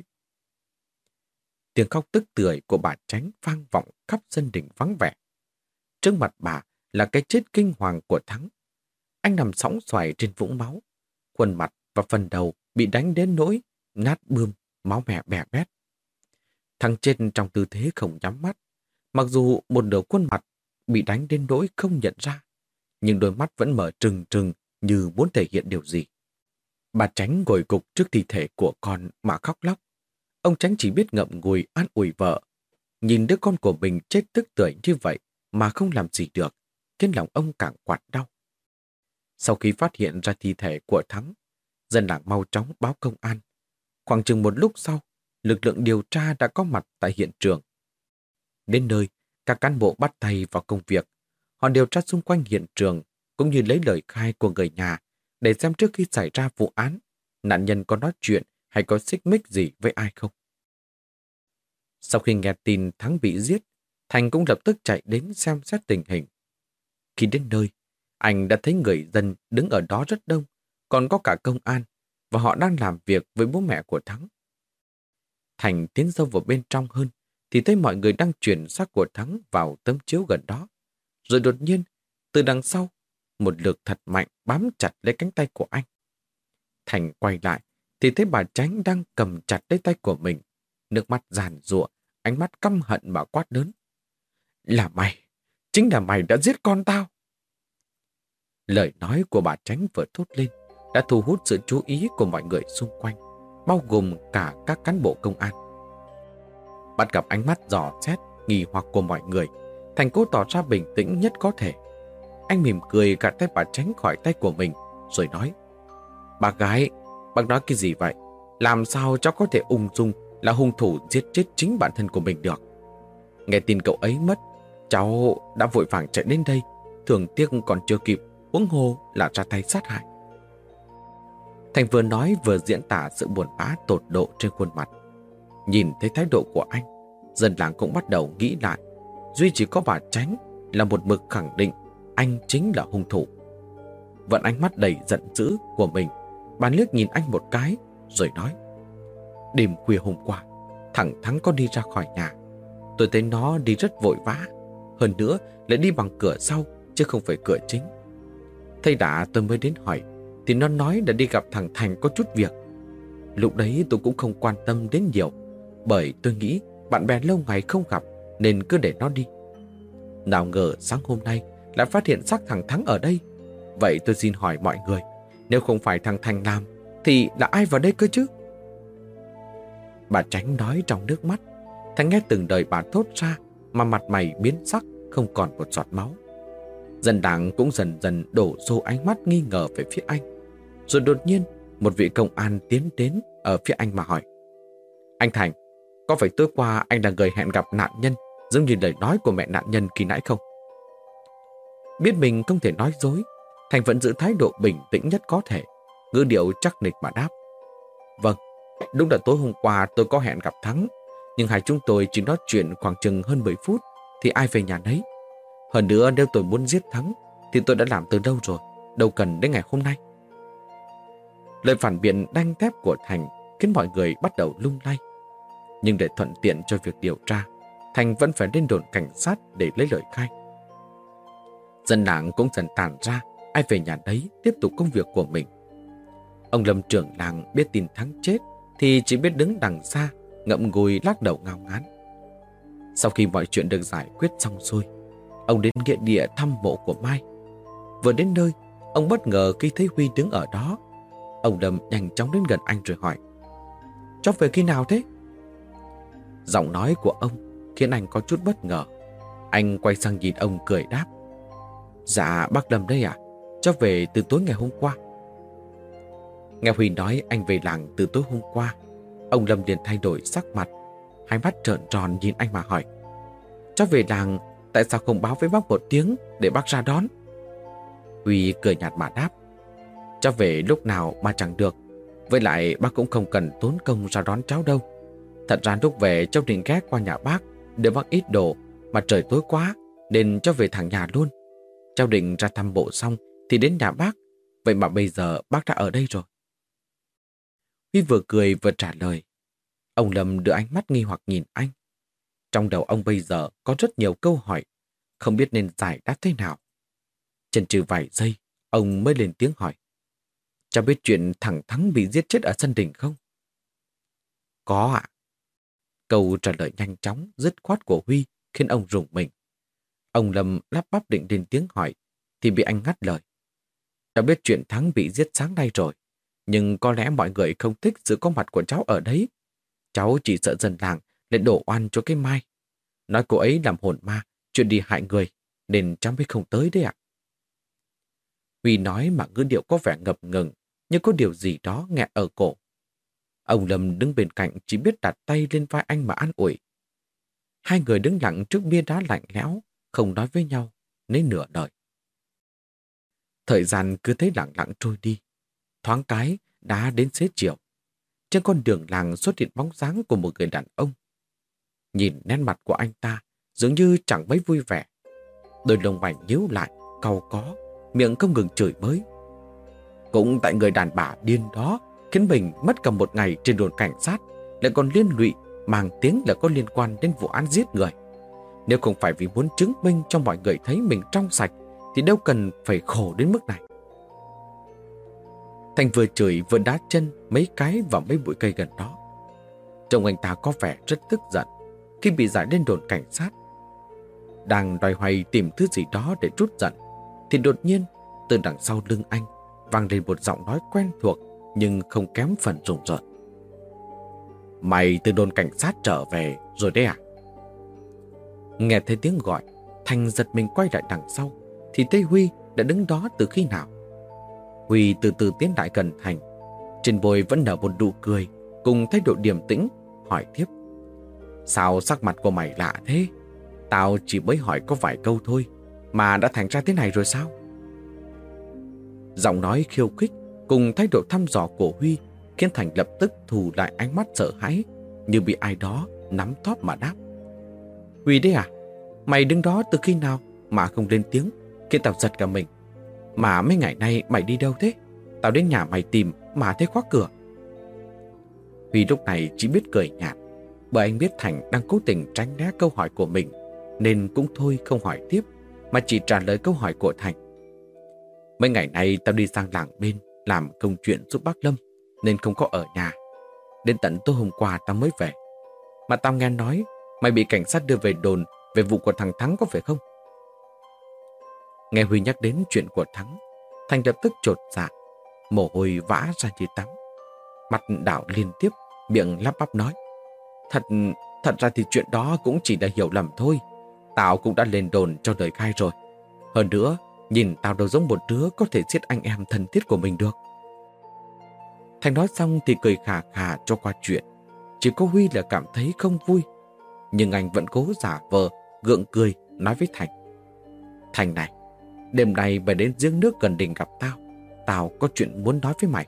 Tiếng khóc tức tưởi của bà Chánh vang vọng khắp sân đình vắng vẻ. Trước mặt bà là cái chết kinh hoàng của Thắng. Anh nằm sõng xoài trên vũng máu. Khuôn mặt và phần đầu bị đánh đến nỗi nát bươm, máu mè bè bét. Thằng chết trong tư thế không nhắm mắt. Mặc dù một nửa khuôn mặt bị đánh đến nỗi không nhận ra, nhưng đôi mắt vẫn mở trừng trừng như muốn thể hiện điều gì. Bà Chánh ngồi gục trước thi thể của con mà khóc lóc. Ông Chánh chỉ biết ngậm ngùi an ủi vợ. Nhìn đứa con của mình chết tức tưởi như vậy mà không làm gì được, khiến lòng ông càng quặn đau. Sau khi phát hiện ra thi thể của Thắng, dân làng mau chóng báo công an. Khoảng chừng một lúc sau, lực lượng điều tra đã có mặt tại hiện trường. Đến nơi, các cán bộ bắt tay vào công việc. Họ điều tra xung quanh hiện trường, cũng như lấy lời khai của người nhà để xem trước khi xảy ra vụ án, nạn nhân có nói chuyện hay có xích mích gì với ai không. Sau khi nghe tin Thắng bị giết, Thành cũng lập tức chạy đến xem xét tình hình. Khi đến nơi, anh đã thấy người dân đứng ở đó rất đông, còn có cả công an, và họ đang làm việc với bố mẹ của Thắng. Thành tiến sâu vào bên trong hơn, thì thấy mọi người đang chuyển xác của Thắng vào tấm chiếu gần đó. Rồi đột nhiên, từ đằng sau, một lực thật mạnh bám chặt lấy cánh tay của anh. Thành quay lại, thì thấy bà Chánh đang cầm chặt lấy tay của mình, nước mắt giàn giụa, ánh mắt căm hận mà quát lớn. Là mày, chính là mày đã giết con tao. Lời nói của bà Chánh vừa thốt lên đã thu hút sự chú ý của mọi người xung quanh, bao gồm cả các cán bộ công an. Bắt gặp ánh mắt dò xét, nghi hoặc của mọi người, Thành cố tỏ ra bình tĩnh nhất có thể. Anh mỉm cười gạt tay bà Chánh khỏi tay của mình, rồi nói. Bác gái, bác nói cái gì vậy? Làm sao cháu có thể ung dung là hung thủ giết chết chính bản thân của mình được? Nghe tin cậu ấy mất, cháu đã vội vàng chạy đến đây, thường tiếc còn chưa kịp, huống hồ là ra tay sát hại. Thành vừa nói vừa diễn tả sự buồn bã tột độ trên khuôn mặt. Nhìn thấy thái độ của anh, dân làng cũng bắt đầu nghĩ lại. Duy chỉ có bà Chánh là một mực khẳng định anh chính là hung thủ. Vẫn ánh mắt đầy giận dữ của mình, bà liếc nhìn anh một cái, rồi nói. Đêm khuya hôm qua, thằng Thắng có đi ra khỏi nhà. Tôi thấy nó đi rất vội vã. Hơn nữa lại đi bằng cửa sau, chứ không phải cửa chính. Thấy đã tôi mới đến hỏi, thì nó nói đã đi gặp thằng Thành có chút việc. Lúc đấy tôi cũng không quan tâm đến nhiều, bởi tôi nghĩ bạn bè lâu ngày không gặp nên cứ để nó đi. Nào ngờ sáng hôm nay lại phát hiện xác thằng Thắng ở đây. Vậy tôi xin hỏi mọi người, nếu không phải thằng Thành làm thì là ai vào đây cơ chứ? Bà Chánh nói trong nước mắt. Thành nghe từng lời bà thốt ra mà mặt mày biến sắc, không còn một giọt máu. Dân làng cũng dần dần đổ xô ánh mắt nghi ngờ về phía anh. Rồi đột nhiên một vị công an tiến đến ở phía anh mà hỏi. Anh Thành, có phải tối qua anh là người hẹn gặp nạn nhân giống như lời nói của mẹ nạn nhân khi nãy không? Biết mình không thể nói dối, Thành vẫn giữ thái độ bình tĩnh nhất có thể, ngữ điệu chắc nịch mà đáp. Vâng, đúng là tối hôm qua tôi có hẹn gặp Thắng, nhưng hai chúng tôi chỉ nói chuyện khoảng chừng hơn 10 phút thì ai về nhà nấy. Hơn nữa nếu tôi muốn giết Thắng thì tôi đã làm từ lâu rồi, đâu cần đến ngày hôm nay. Lời phản biện đanh thép của Thành khiến mọi người bắt đầu lung lay. Nhưng để thuận tiện cho việc điều tra, Thành vẫn phải lên đồn cảnh sát để lấy lời khai. Dân làng cũng dần tản ra, ai về nhà đấy tiếp tục công việc của mình. Ông Lâm trưởng làng biết tin Thắng chết thì chỉ biết đứng đằng xa, ngậm ngùi lắc đầu ngao ngán. Sau khi mọi chuyện được giải quyết xong xuôi, ông đến nghĩa địa thăm mộ của Mai. Vừa đến nơi, ông bất ngờ khi thấy Huy đứng ở đó. Ông Lâm nhanh chóng đến gần anh rồi hỏi: "Cháu về khi nào thế?" Giọng nói của ông khiến anh có chút bất ngờ. Anh quay sang nhìn ông cười đáp: "Dạ bác Lâm đây ạ, cháu về từ tối ngày hôm qua." Nghe Huy nói anh về làng từ tối hôm qua, ông Lâm liền thay đổi sắc mặt, hai mắt trợn tròn nhìn anh mà hỏi: "Cháu về làng, tại sao không báo với bác một tiếng để bác ra đón?" Huy cười nhạt mà đáp: "Cháu về lúc nào mà chẳng được, với lại bác cũng không cần tốn công ra đón cháu đâu. Thật ra lúc về cháu định ghé qua nhà bác để bác ít đồ, mà trời tối quá nên cháu về thẳng nhà luôn. Cháu định ra thăm bộ xong thì đến nhà bác, vậy mà bây giờ bác đã ở đây rồi." Huy vừa cười vừa trả lời. Ông Lâm đưa ánh mắt nghi hoặc nhìn anh. Trong đầu ông bây giờ có rất nhiều câu hỏi, không biết nên giải đáp thế nào. Chần chừ vài giây, ông mới lên tiếng hỏi: "Cháu biết chuyện thằng Thắng bị giết chết ở sân đình không?" "Có ạ." Câu trả lời nhanh chóng, dứt khoát của Huy khiến ông rùng mình. Ông Lâm lắp bắp định lên tiếng hỏi thì bị anh ngắt lời: "Cháu biết chuyện Thắng bị giết sáng nay rồi, nhưng có lẽ mọi người không thích sự có mặt của cháu ở đấy. Cháu chỉ sợ dân làng lại đổ oan cho cái Mai. Nói cô ấy làm hồn ma, chuyện đi hại người, nên cháu mới không tới đấy ạ." Huy nói mà ngữ điệu có vẻ ngập ngừng, như có điều gì đó nghẹn ở cổ. Ông Lâm đứng bên cạnh chỉ biết đặt tay lên vai anh mà an ủi. Hai người đứng lặng trước bia đá lạnh lẽo, không nói với nhau, đến nửa đời. Thời gian cứ thế lặng lặng trôi đi. Thoáng cái, đã đến xế chiều. Trên con đường làng xuất hiện bóng dáng của một người đàn ông. Nhìn nét mặt của anh ta, dường như chẳng mấy vui vẻ. Đôi lông mày nhíu lại, cau có, miệng không ngừng chửi bới. Cũng tại người đàn bà điên đó khiến mình mất cả một ngày trên đồn cảnh sát, lại còn liên lụy mang tiếng là có liên quan đến vụ án giết người. Nếu không phải vì muốn chứng minh cho mọi người thấy mình trong sạch thì đâu cần phải khổ đến mức này. Thành vừa chửi vừa đá chân mấy cái vào mấy bụi cây gần đó. Trông anh ta có vẻ rất tức giận khi bị giải lên đồn cảnh sát. Đang loay hoay tìm thứ gì đó để trút giận thì đột nhiên từ đằng sau lưng anh vang lên một giọng nói quen thuộc nhưng không kém phần rùng rợn: "Mày từ đồn cảnh sát trở về rồi đấy à?" Nghe thấy tiếng gọi, Thành giật mình quay lại đằng sau thì thấy Huy đã đứng đó từ khi nào. Huy từ từ tiến lại gần Thành, trên môi vẫn nở một nụ cười cùng thái độ điềm tĩnh, hỏi tiếp: "Sao sắc mặt của mày lạ thế? Tao chỉ mới hỏi có vài câu thôi mà đã thành ra thế này rồi sao?" Giọng nói khiêu khích cùng thái độ thăm dò của Huy khiến Thành lập tức thu lại ánh mắt sợ hãi, như bị ai đó nắm thóp mà đáp: "Huy đấy à? Mày đứng đó từ khi nào mà không lên tiếng, khiến tao giật cả mình. Mà mấy ngày nay mày đi đâu thế? Tao đến nhà mày tìm mà thấy khóa cửa." Huy lúc này chỉ biết cười nhạt, bởi anh biết Thành đang cố tình tránh né câu hỏi của mình, nên cũng thôi không hỏi tiếp, mà chỉ trả lời câu hỏi của Thành: "Mấy ngày nay tao đi sang làng bên làm công chuyện giúp bác Lâm, nên không có ở nhà. Đến tận tối hôm qua tao mới về. Mà tao nghe nói mày bị cảnh sát đưa về đồn về vụ của thằng Thắng có phải không?" Nghe Huy nhắc đến chuyện của Thắng, Thành lập tức chột dạ, mồ hôi vã ra như tắm. Mặt đảo liên tiếp, miệng lắp bắp nói: Thật ra thì chuyện đó cũng chỉ là hiểu lầm thôi. Tao cũng đã lên đồn cho lời khai rồi. Hơn nữa, nhìn tao đâu giống một đứa có thể giết anh em thân thiết của mình được." Thành nói xong thì cười khà khà cho qua chuyện. Chỉ có Huy là cảm thấy không vui. Nhưng anh vẫn cố giả vờ, gượng cười, nói với Thành: "Thành này, đêm nay mày đến giếng nước gần đình gặp tao. Tao có chuyện muốn nói với mày."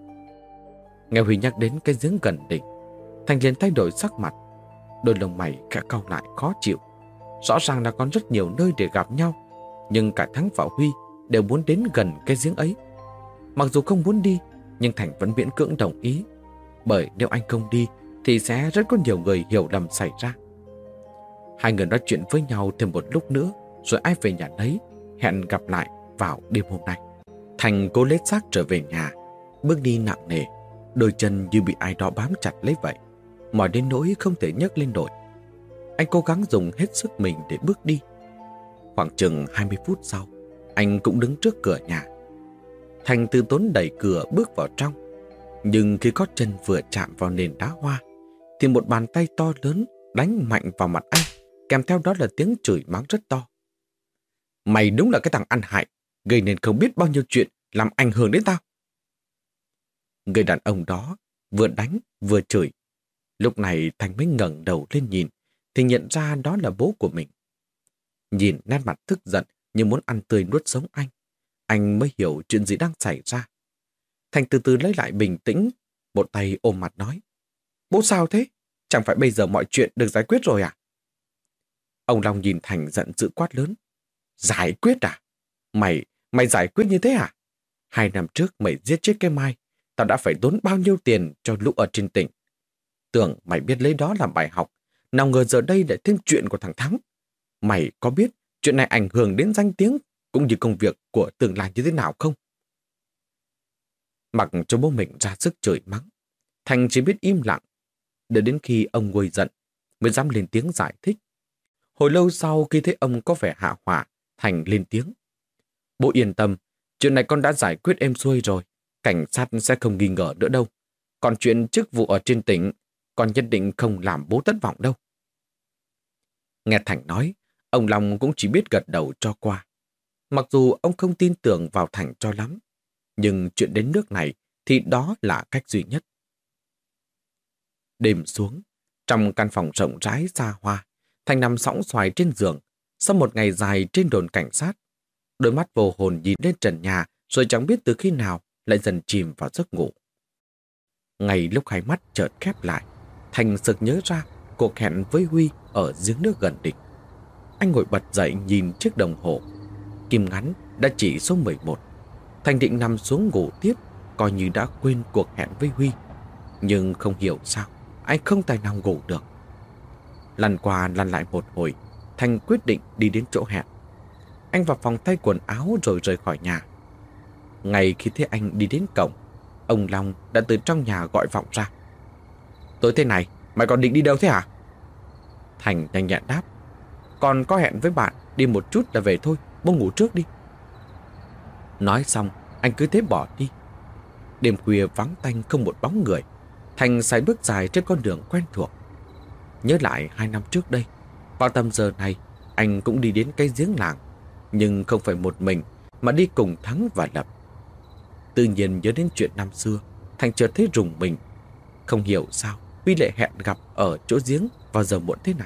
Nghe Huy nhắc đến cái giếng gần đình, Thành liền thay đổi sắc mặt. Đôi lông mày khẽ cau lại khó chịu. Rõ ràng là còn rất nhiều nơi để gặp nhau, nhưng cả Thắng và Huy đều muốn đến gần cái giếng ấy. Mặc dù không muốn đi, nhưng Thành vẫn miễn cưỡng đồng ý, bởi nếu anh không đi thì sẽ rất có nhiều người hiểu lầm xảy ra. Hai người nói chuyện với nhau thêm một lúc nữa, rồi ai về nhà lấy, hẹn gặp lại vào đêm hôm nay. Thành cố lết xác trở về nhà, bước đi nặng nề, đôi chân như bị ai đó bám chặt lấy vậy, mỏi đến nỗi không thể nhấc lên nổi. Anh cố gắng dùng hết sức mình để bước đi. Khoảng chừng 20 phút sau, anh cũng đứng trước cửa nhà. Thành từ tốn đẩy cửa bước vào trong, nhưng khi gót chân vừa chạm vào nền đá hoa, thì một bàn tay to lớn đánh mạnh vào mặt anh, kèm theo đó là tiếng chửi mắng rất to. Mày đúng là cái thằng ăn hại, gây nên không biết bao nhiêu chuyện làm ảnh hưởng đến tao. Người đàn ông đó vừa đánh vừa chửi. Lúc này Thành mới ngẩng đầu lên nhìn, thì nhận ra đó là bố của mình. Nhìn nét mặt tức giận như muốn ăn tươi nuốt sống anh mới hiểu chuyện gì đang xảy ra. Thành từ từ lấy lại bình tĩnh, một tay ôm mặt nói: Bố sao thế? Chẳng phải bây giờ mọi chuyện được giải quyết rồi à? Ông Long nhìn Thành giận dữ quát lớn: Giải quyết à? Mày giải quyết như thế à? 2 năm trước mày giết chết cái Mai, tao đã phải tốn bao nhiêu tiền cho lũ ở trên tỉnh. Tưởng mày biết lấy đó làm bài học, nào ngờ giờ đây lại thêm chuyện của thằng Thắng. Mày có biết chuyện này ảnh hưởng đến danh tiếng cũng như công việc của tương lai như thế nào không? Mặc cho bố mình ra sức chửi mắng, Thành chỉ biết im lặng, đợi đến khi ông nguôi giận mới dám lên tiếng giải thích. Hồi lâu sau khi thấy ông có vẻ hạ hỏa, Thành lên tiếng: Bố yên tâm, chuyện này con đã giải quyết êm xuôi rồi, cảnh sát sẽ không nghi ngờ nữa đâu. Còn chuyện chức vụ ở trên tỉnh, con nhất định không làm bố thất vọng đâu. Nghe Thành nói, ông Long cũng chỉ biết gật đầu cho qua. Mặc dù ông không tin tưởng vào Thành cho lắm, nhưng chuyện đến nước này thì đó là cách duy nhất. Đêm xuống, trong căn phòng rộng rãi xa hoa, Thành nằm sõng xoài trên giường. Sau một ngày dài trên đồn cảnh sát, đôi mắt vô hồn nhìn lên trần nhà, rồi chẳng biết từ khi nào lại dần chìm vào giấc ngủ. Ngay lúc hai mắt chợt khép lại, Thành sực nhớ ra cuộc hẹn với Huy ở giếng nước gần đỉnh. Anh ngồi bật dậy nhìn chiếc đồng hồ. Kim ngắn đã chỉ số 11. Thành định nằm xuống ngủ tiếp, coi như đã quên cuộc hẹn với Huy. Nhưng không hiểu sao, anh không tài nào ngủ được. Lăn qua lăn lại một hồi, Thành quyết định đi đến chỗ hẹn. Anh vào phòng thay quần áo rồi rời khỏi nhà. Ngay khi thấy anh đi đến cổng, ông Long đã từ trong nhà gọi vọng ra: Tối thế này, mày còn định đi đâu thế hả? Thành nhanh nhẹn đáp: Còn có hẹn với bạn, đi một chút là về thôi, bố ngủ trước đi. Nói xong, anh cứ thế bỏ đi. Đêm khuya vắng tanh không một bóng người, Thành sải bước dài trên con đường quen thuộc. Nhớ lại 2 năm trước đây, vào tầm giờ này, anh cũng đi đến cái giếng làng, nhưng không phải một mình, mà đi cùng Thắng và Lập. Tự nhiên nhớ đến chuyện năm xưa, Thành chợt thấy rùng mình. Không hiểu sao Huy lại hẹn gặp ở chỗ giếng vào giờ muộn thế này.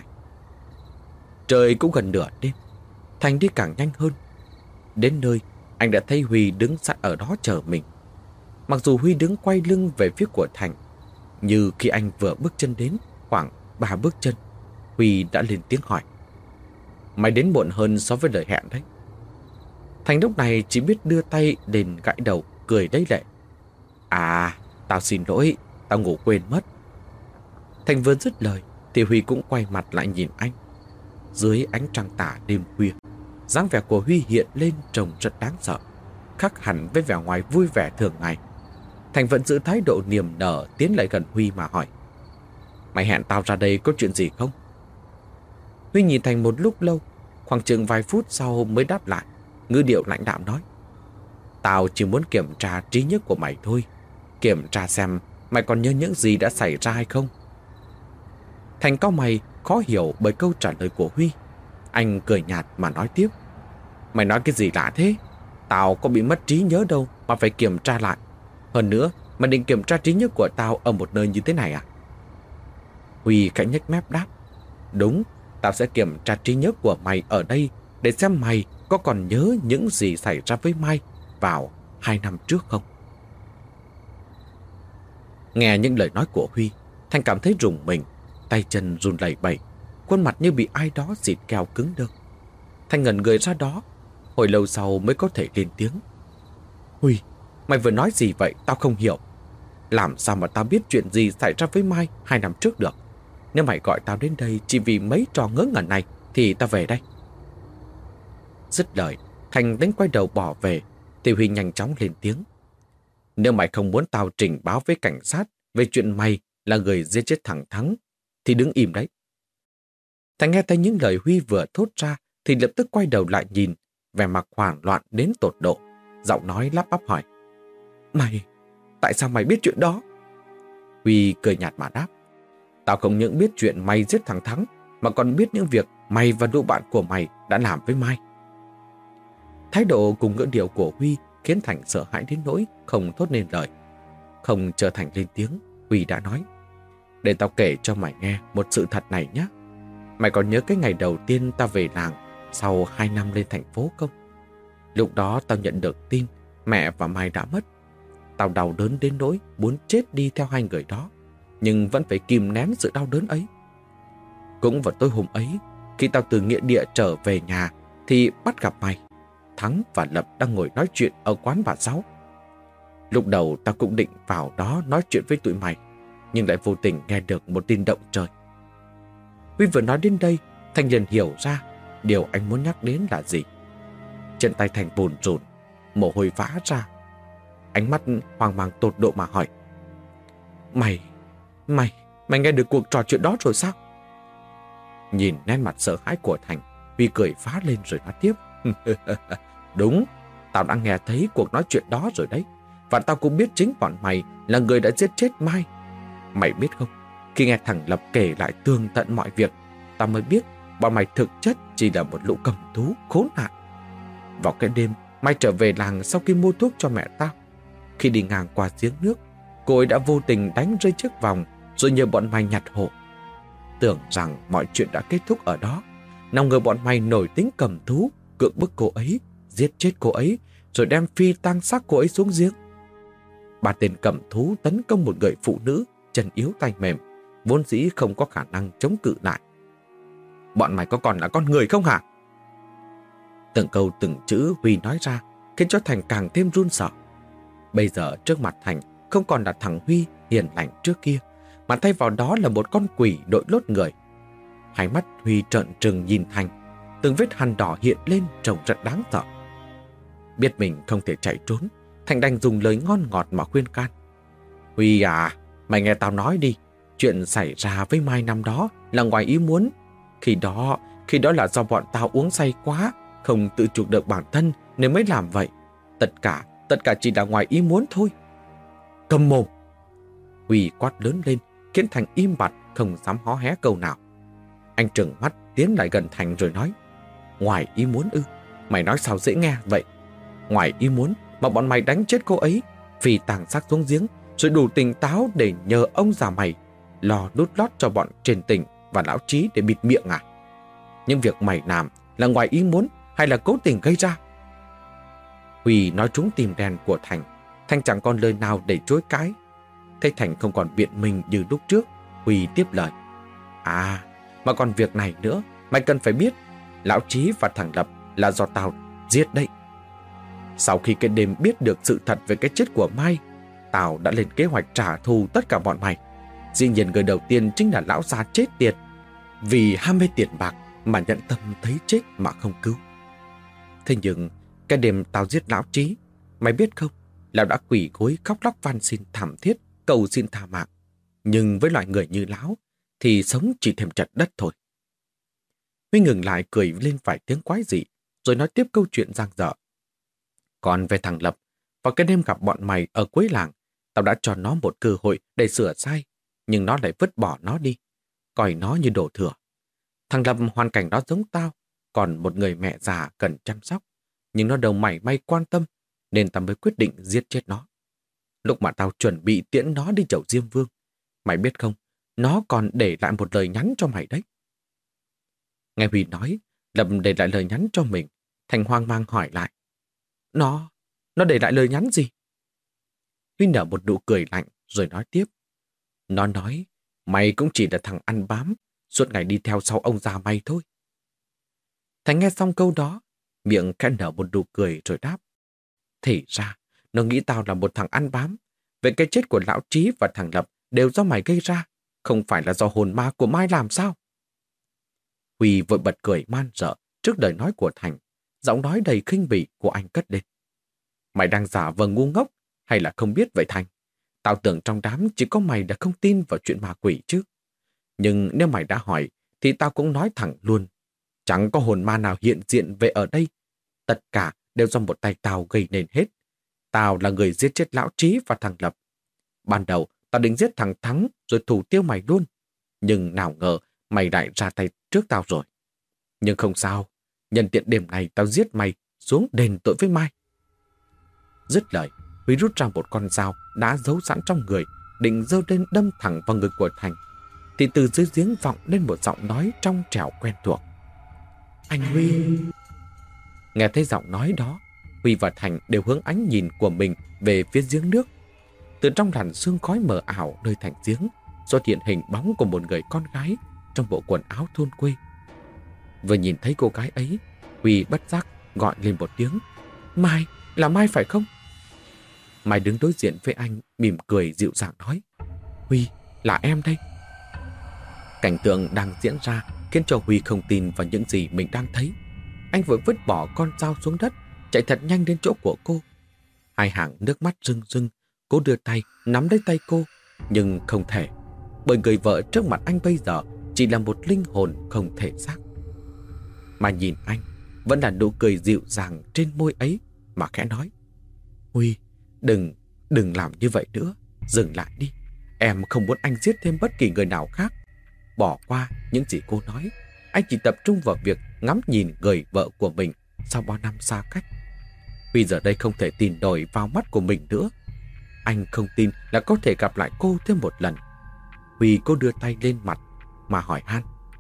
Trời cũng gần nửa đêm, Thành đi càng nhanh hơn. Đến nơi, anh đã thấy Huy đứng sẵn ở đó chờ mình. Mặc dù Huy đứng quay lưng về phía của Thành, như khi anh vừa bước chân đến khoảng 3 bước chân, Huy đã lên tiếng hỏi: Mày đến muộn hơn so với lời hẹn đấy. Thành lúc này chỉ biết đưa tay lên gãi đầu, cười lấy lệ: À, tao xin lỗi, tao ngủ quên mất. Thành vừa dứt lời thì Huy cũng quay mặt lại nhìn anh. Dưới ánh trăng tà đêm khuya, dáng vẻ của Huy hiện lên trông rất đáng sợ, khác hẳn với vẻ ngoài vui vẻ thường ngày. Thành vẫn giữ thái độ niềm nở tiến lại gần Huy mà hỏi: Mày hẹn tao ra đây có chuyện gì không? Huy nhìn Thành một lúc lâu, khoảng chừng vài phút sau mới đáp lại, ngữ điệu lãnh đạm nói: Tao chỉ muốn kiểm tra trí nhớ của mày thôi, kiểm tra xem mày còn nhớ những gì đã xảy ra hay không. Thành cau mày, khó hiểu bởi câu trả lời của Huy. Anh cười nhạt mà nói tiếp: Mày nói cái gì lạ thế? Tao có bị mất trí nhớ đâu mà phải kiểm tra lại. Hơn nữa, mày định kiểm tra trí nhớ của tao ở một nơi như thế này à? Huy khẽ nhếch mép đáp: Đúng, tao sẽ kiểm tra trí nhớ của mày ở đây để xem mày có còn nhớ những gì xảy ra với Mai vào 2 năm trước không. Nghe những lời nói của Huy, Thành cảm thấy rùng mình, tay chân run lẩy bẩy, khuôn mặt như bị ai đó xịt keo cứng đơ. Thành ngẩn người ra đó, hồi lâu sau mới có thể lên tiếng: Huy, mày vừa nói gì vậy tao không hiểu. Làm sao mà tao biết chuyện gì xảy ra với Mai 2 năm trước được? Nếu mày gọi tao đến đây chỉ vì mấy trò ngớ ngẩn này thì tao về đây. Dứt lời, Thành đánh quay đầu bỏ về, thì Huy nhanh chóng lên tiếng. Nếu mày không muốn tao trình báo với cảnh sát về chuyện mày là người giết chết thằng Thắng, thì đứng im đấy. Thành nghe thấy những lời Huy vừa thốt ra thì lập tức quay đầu lại nhìn, vẻ mặt hoảng loạn đến tột độ, giọng nói lắp bắp hỏi. Tại sao mày biết chuyện đó? Huy cười nhạt mà đáp. Tao không những biết chuyện mày giết thằng Thắng, mà còn biết những việc mày và đứa bạn của mày đã làm với Mai. Thái độ cùng ngữ điệu của Huy khiến Thành sợ hãi đến nỗi không thốt nên lời. Không chờ Thành lên tiếng, Huy đã nói. Để tao kể cho mày nghe một sự thật này nhé. Mày còn nhớ cái ngày đầu tiên tao về làng sau 2 năm lên thành phố không? Lúc đó tao nhận được tin mẹ và Mai đã mất. Tao đau đớn đến nỗi muốn chết đi theo hai người đó, nhưng vẫn phải kìm nén sự đau đớn ấy. Cũng vào tối hôm ấy, khi tao từ nghĩa địa trở về nhà thì bắt gặp mày, Thắng và Lập đang ngồi nói chuyện ở quán bà Sáu. Lúc đầu tao cũng định vào đó nói chuyện với tụi mày, nhưng lại vô tình nghe được một tin động trời. Huy vừa nói đến đây, Thành liền hiểu ra điều anh muốn nhắc đến là gì. Chân tay Thành bùn rùn, mồ hôi vã ra. Ánh mắt hoang mang tột độ mà hỏi. Mày nghe được cuộc trò chuyện đó rồi sao? Nhìn nét mặt sợ hãi của Thành, Huy cười phá lên rồi nói tiếp. Đúng, tao đã nghe thấy cuộc nói chuyện đó rồi đấy. Và tao cũng biết chính bọn mày là người đã giết chết Mai. Mày biết không, khi nghe thằng Lập kể lại tường tận mọi việc, tao mới biết bọn mày thực chất chỉ là một lũ cầm thú khốn nạn. Vào cái đêm, Mai trở về làng sau khi mua thuốc cho mẹ tao. Khi đi ngang qua giếng nước, cô ấy đã vô tình đánh rơi chiếc vòng rồi nhờ bọn mày nhặt hộ. Tưởng rằng mọi chuyện đã kết thúc ở đó, nào ngờ bọn mày nổi tính cầm thú, cưỡng bức cô ấy, giết chết cô ấy, rồi đem phi tang xác cô ấy xuống giếng. Ba tên cầm thú tấn công một người phụ nữ chân yếu tay mềm, vốn dĩ không có khả năng chống cự lại. Bọn mày có còn là con người không hả? Từng câu từng chữ Huy nói ra khiến cho Thành càng thêm run sợ. Bây giờ trước mặt Thành không còn là thằng Huy hiền lành trước kia, mà thay vào đó là một con quỷ đội lốt người. Hai mắt Huy trợn trừng nhìn Thành, từng vết hằn đỏ hiện lên trông rất đáng sợ. Biết mình không thể chạy trốn, Thành đành dùng lời ngon ngọt mà khuyên can. Huy à, mày nghe tao nói đi, chuyện xảy ra với Mai năm đó là ngoài ý muốn. Khi đó là do bọn tao uống say quá, không tự chủ được bản thân nên mới làm vậy. Tất cả chỉ là ngoài ý muốn thôi. Cầm mồm! Huy quát lớn lên, khiến Thành im bặt không dám hó hé câu nào. Anh trừng mắt tiến lại gần Thành rồi nói. Ngoài ý muốn ư? Mày nói sao dễ nghe vậy? Ngoài ý muốn mà bọn mày đánh chết cô ấy, phi tang xác xuống giếng, rồi đủ tỉnh táo để nhờ ông già mày lo đút lót cho bọn trên tỉnh và lão Trí để bịt miệng à? Những việc mày làm là ngoài ý muốn hay là cố tình gây ra? Huy nói trúng tim đen của Thành. Thành chẳng còn lời nào để chối cãi. Thấy Thành không còn biện minh như lúc trước, Huy tiếp lời. À, mà còn việc này nữa, mày cần phải biết, lão Trí và thằng Lập là do tao giết đấy. Sau khi cái đêm biết được sự thật về cái chết của Mai, tao đã lên kế hoạch trả thù tất cả bọn mày. Dĩ nhiên người đầu tiên chính là lão già chết tiệt, vì ham mê tiền bạc mà nhận tâm thấy chết mà không cứu. Thế nhưng cái đêm tao giết lão Trí, mày biết không, lão đã quỳ gối khóc lóc van xin thảm thiết, cầu xin tha mạng. Nhưng với loại người như lão thì sống chỉ thêm chật đất thôi. Huy ngừng lại cười lên vài tiếng quái dị, rồi nói tiếp câu chuyện dang dở. Còn về thằng Lập, vào cái đêm gặp bọn mày ở cuối làng, tao đã cho nó một cơ hội để sửa sai, nhưng nó lại vứt bỏ nó đi, coi nó như đồ thừa. Thằng Lập hoàn cảnh đó giống tao, còn một người mẹ già cần chăm sóc, nhưng nó đâu mảy may quan tâm, nên tao mới quyết định giết chết nó. Lúc mà tao chuẩn bị tiễn nó đi chầu Diêm Vương, mày biết không, nó còn để lại một lời nhắn cho mày đấy. Nghe Huy nói, Lập để lại lời nhắn cho mình, Thành hoang mang hỏi lại. Nó để lại lời nhắn gì? Huy nở một nụ cười lạnh rồi nói tiếp. Nó nói, mày cũng chỉ là thằng ăn bám, suốt ngày đi theo sau ông già mày thôi. Thành nghe xong câu đó, miệng khẽ nở một nụ cười rồi đáp. Thì ra, nó nghĩ tao là một thằng ăn bám. Về cái chết của lão Trí và thằng Lập đều do mày gây ra. không phải là do hồn ma của Mai làm sao? Huy vội bật cười man rợ trước lời nói của Thành, giọng nói đầy khinh bỉ của anh cất lên. Mày đang giả vờ ngu ngốc hay là không biết vậy Thành? Tao tưởng trong đám chỉ có mày đã không tin vào chuyện ma quỷ chứ. Nhưng nếu mày đã hỏi thì tao cũng nói thẳng luôn. Chẳng có hồn ma nào hiện diện về ở đây. Tất cả đều do một tay tao gây nên hết. Tao là người giết chết Lão Trí và thằng Lập. Ban đầu tao định giết thằng Thắng rồi thủ tiêu mày luôn. Nhưng nào ngờ mày lại ra tay trước tao rồi. Nhưng không sao. Nhân tiện đêm này tao giết mày xuống đền tội với Mai. Dứt lời, Huy rút ra một con dao đã giấu sẵn trong người, định giơ lên đâm thẳng vào ngực của Thành. Thì từ dưới giếng vọng lên một giọng nói trong trẻo quen thuộc. Anh Huy! Nghe thấy giọng nói đó, Huy và Thành đều hướng ánh nhìn của mình về phía giếng nước. Từ trong làn sương khói mờ ảo nơi thành giếng xuất hiện hình bóng của một người con gái trong bộ quần áo thôn quê. Vừa nhìn thấy cô gái ấy, Huy bất giác gọi lên một tiếng. Mai, là Mai phải không? Mai đứng đối diện với anh, mỉm cười dịu dàng nói. Huy, là em đây. Cảnh tượng đang diễn ra khiến cho Huy không tin vào những gì mình đang thấy. Anh vội vứt bỏ con dao xuống đất, chạy thật nhanh đến chỗ của cô. Hai hàng nước mắt rưng rưng, cố đưa tay nắm lấy tay cô, nhưng không thể, bởi người vợ trước mặt anh bây giờ chỉ là một linh hồn không thể xác. Mà nhìn anh, vẫn là nụ cười dịu dàng trên môi ấy mà khẽ nói. Huy, đừng làm như vậy nữa, dừng lại đi. Em không muốn anh giết thêm bất kỳ người nào khác. Bỏ qua những gì cô nói, anh chỉ tập trung vào việc ngắm nhìn người vợ của mình sau bao năm xa cách. Huy giờ đây không thể tin nổi vào mắt của mình nữa. Anh không tin là có thể gặp lại cô thêm một lần. Huy cô đưa tay lên mặt mà hỏi han.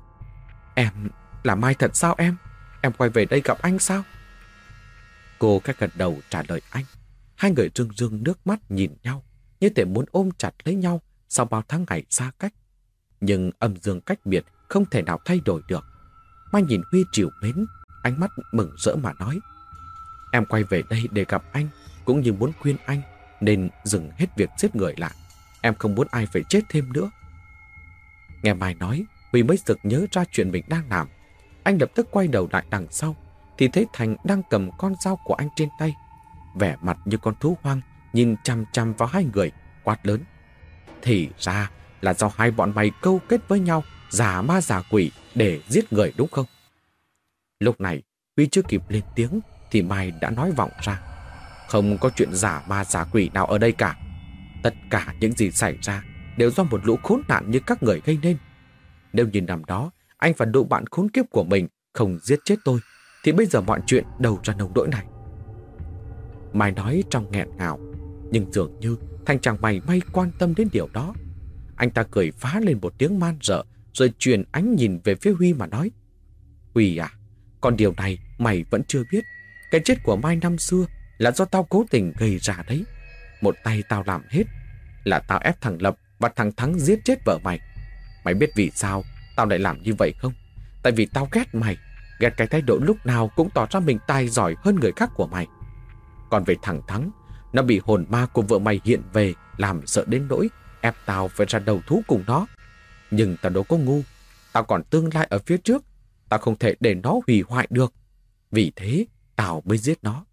Em là Mai thật sao em? Em quay về đây gặp anh sao? Cô khẽ gật đầu trả lời anh. Hai người rưng rưng nước mắt nhìn nhau, như thể muốn ôm chặt lấy nhau sau bao tháng ngày xa cách. Nhưng âm dương cách biệt không thể nào thay đổi được. Mai nhìn Huy trìu mến, ánh mắt mừng rỡ mà nói. Em quay về đây để gặp anh, cũng như muốn khuyên anh nên dừng hết việc giết người lại. Em không muốn ai phải chết thêm nữa. Nghe Mai nói, Huy mới sực nhớ ra chuyện mình đang làm. Anh lập tức quay đầu lại đằng sau, thì thấy Thành đang cầm con dao của anh trên tay, vẻ mặt như con thú hoang, nhìn chằm chằm vào hai người, quát lớn. Thì ra là do hai bọn mày câu kết với nhau, giả ma giả quỷ để giết người đúng không? Lúc này, Huy chưa kịp lên tiếng thì Mai đã nói vọng ra. Không có chuyện giả ma giả quỷ nào ở đây cả. Tất cả những gì xảy ra đều do một lũ khốn nạn như các người gây nên. Nếu như năm đó anh và đội bạn khốn kiếp của mình không giết chết tôi, thì bây giờ mọi chuyện đâu ra nông nỗi này. Mai nói trong nghẹn ngào, nhưng dường như Thành chẳng mày may quan tâm đến điều đó. Anh ta cười phá lên một tiếng man rợ, rồi truyền ánh nhìn về phía Huy mà nói. Huy à, còn điều này mày vẫn chưa biết. Cái chết của Mai năm xưa là do tao cố tình gây ra đấy. Một tay tao làm hết. Là tao ép thằng Lập và thằng Thắng giết chết vợ mày. Mày biết vì sao tao lại làm như vậy không? Tại vì tao ghét mày. Ghét cái thái độ lúc nào cũng tỏ ra mình tài giỏi hơn người khác của mày. Còn về thằng Thắng, nó bị hồn ma của vợ mày hiện về, làm sợ đến nỗi ép tao phải ra đầu thú cùng nó. Nhưng tao đâu có ngu. Tao còn tương lai ở phía trước. Tao không thể để nó hủy hoại được. Vì thế tao mới giết nó.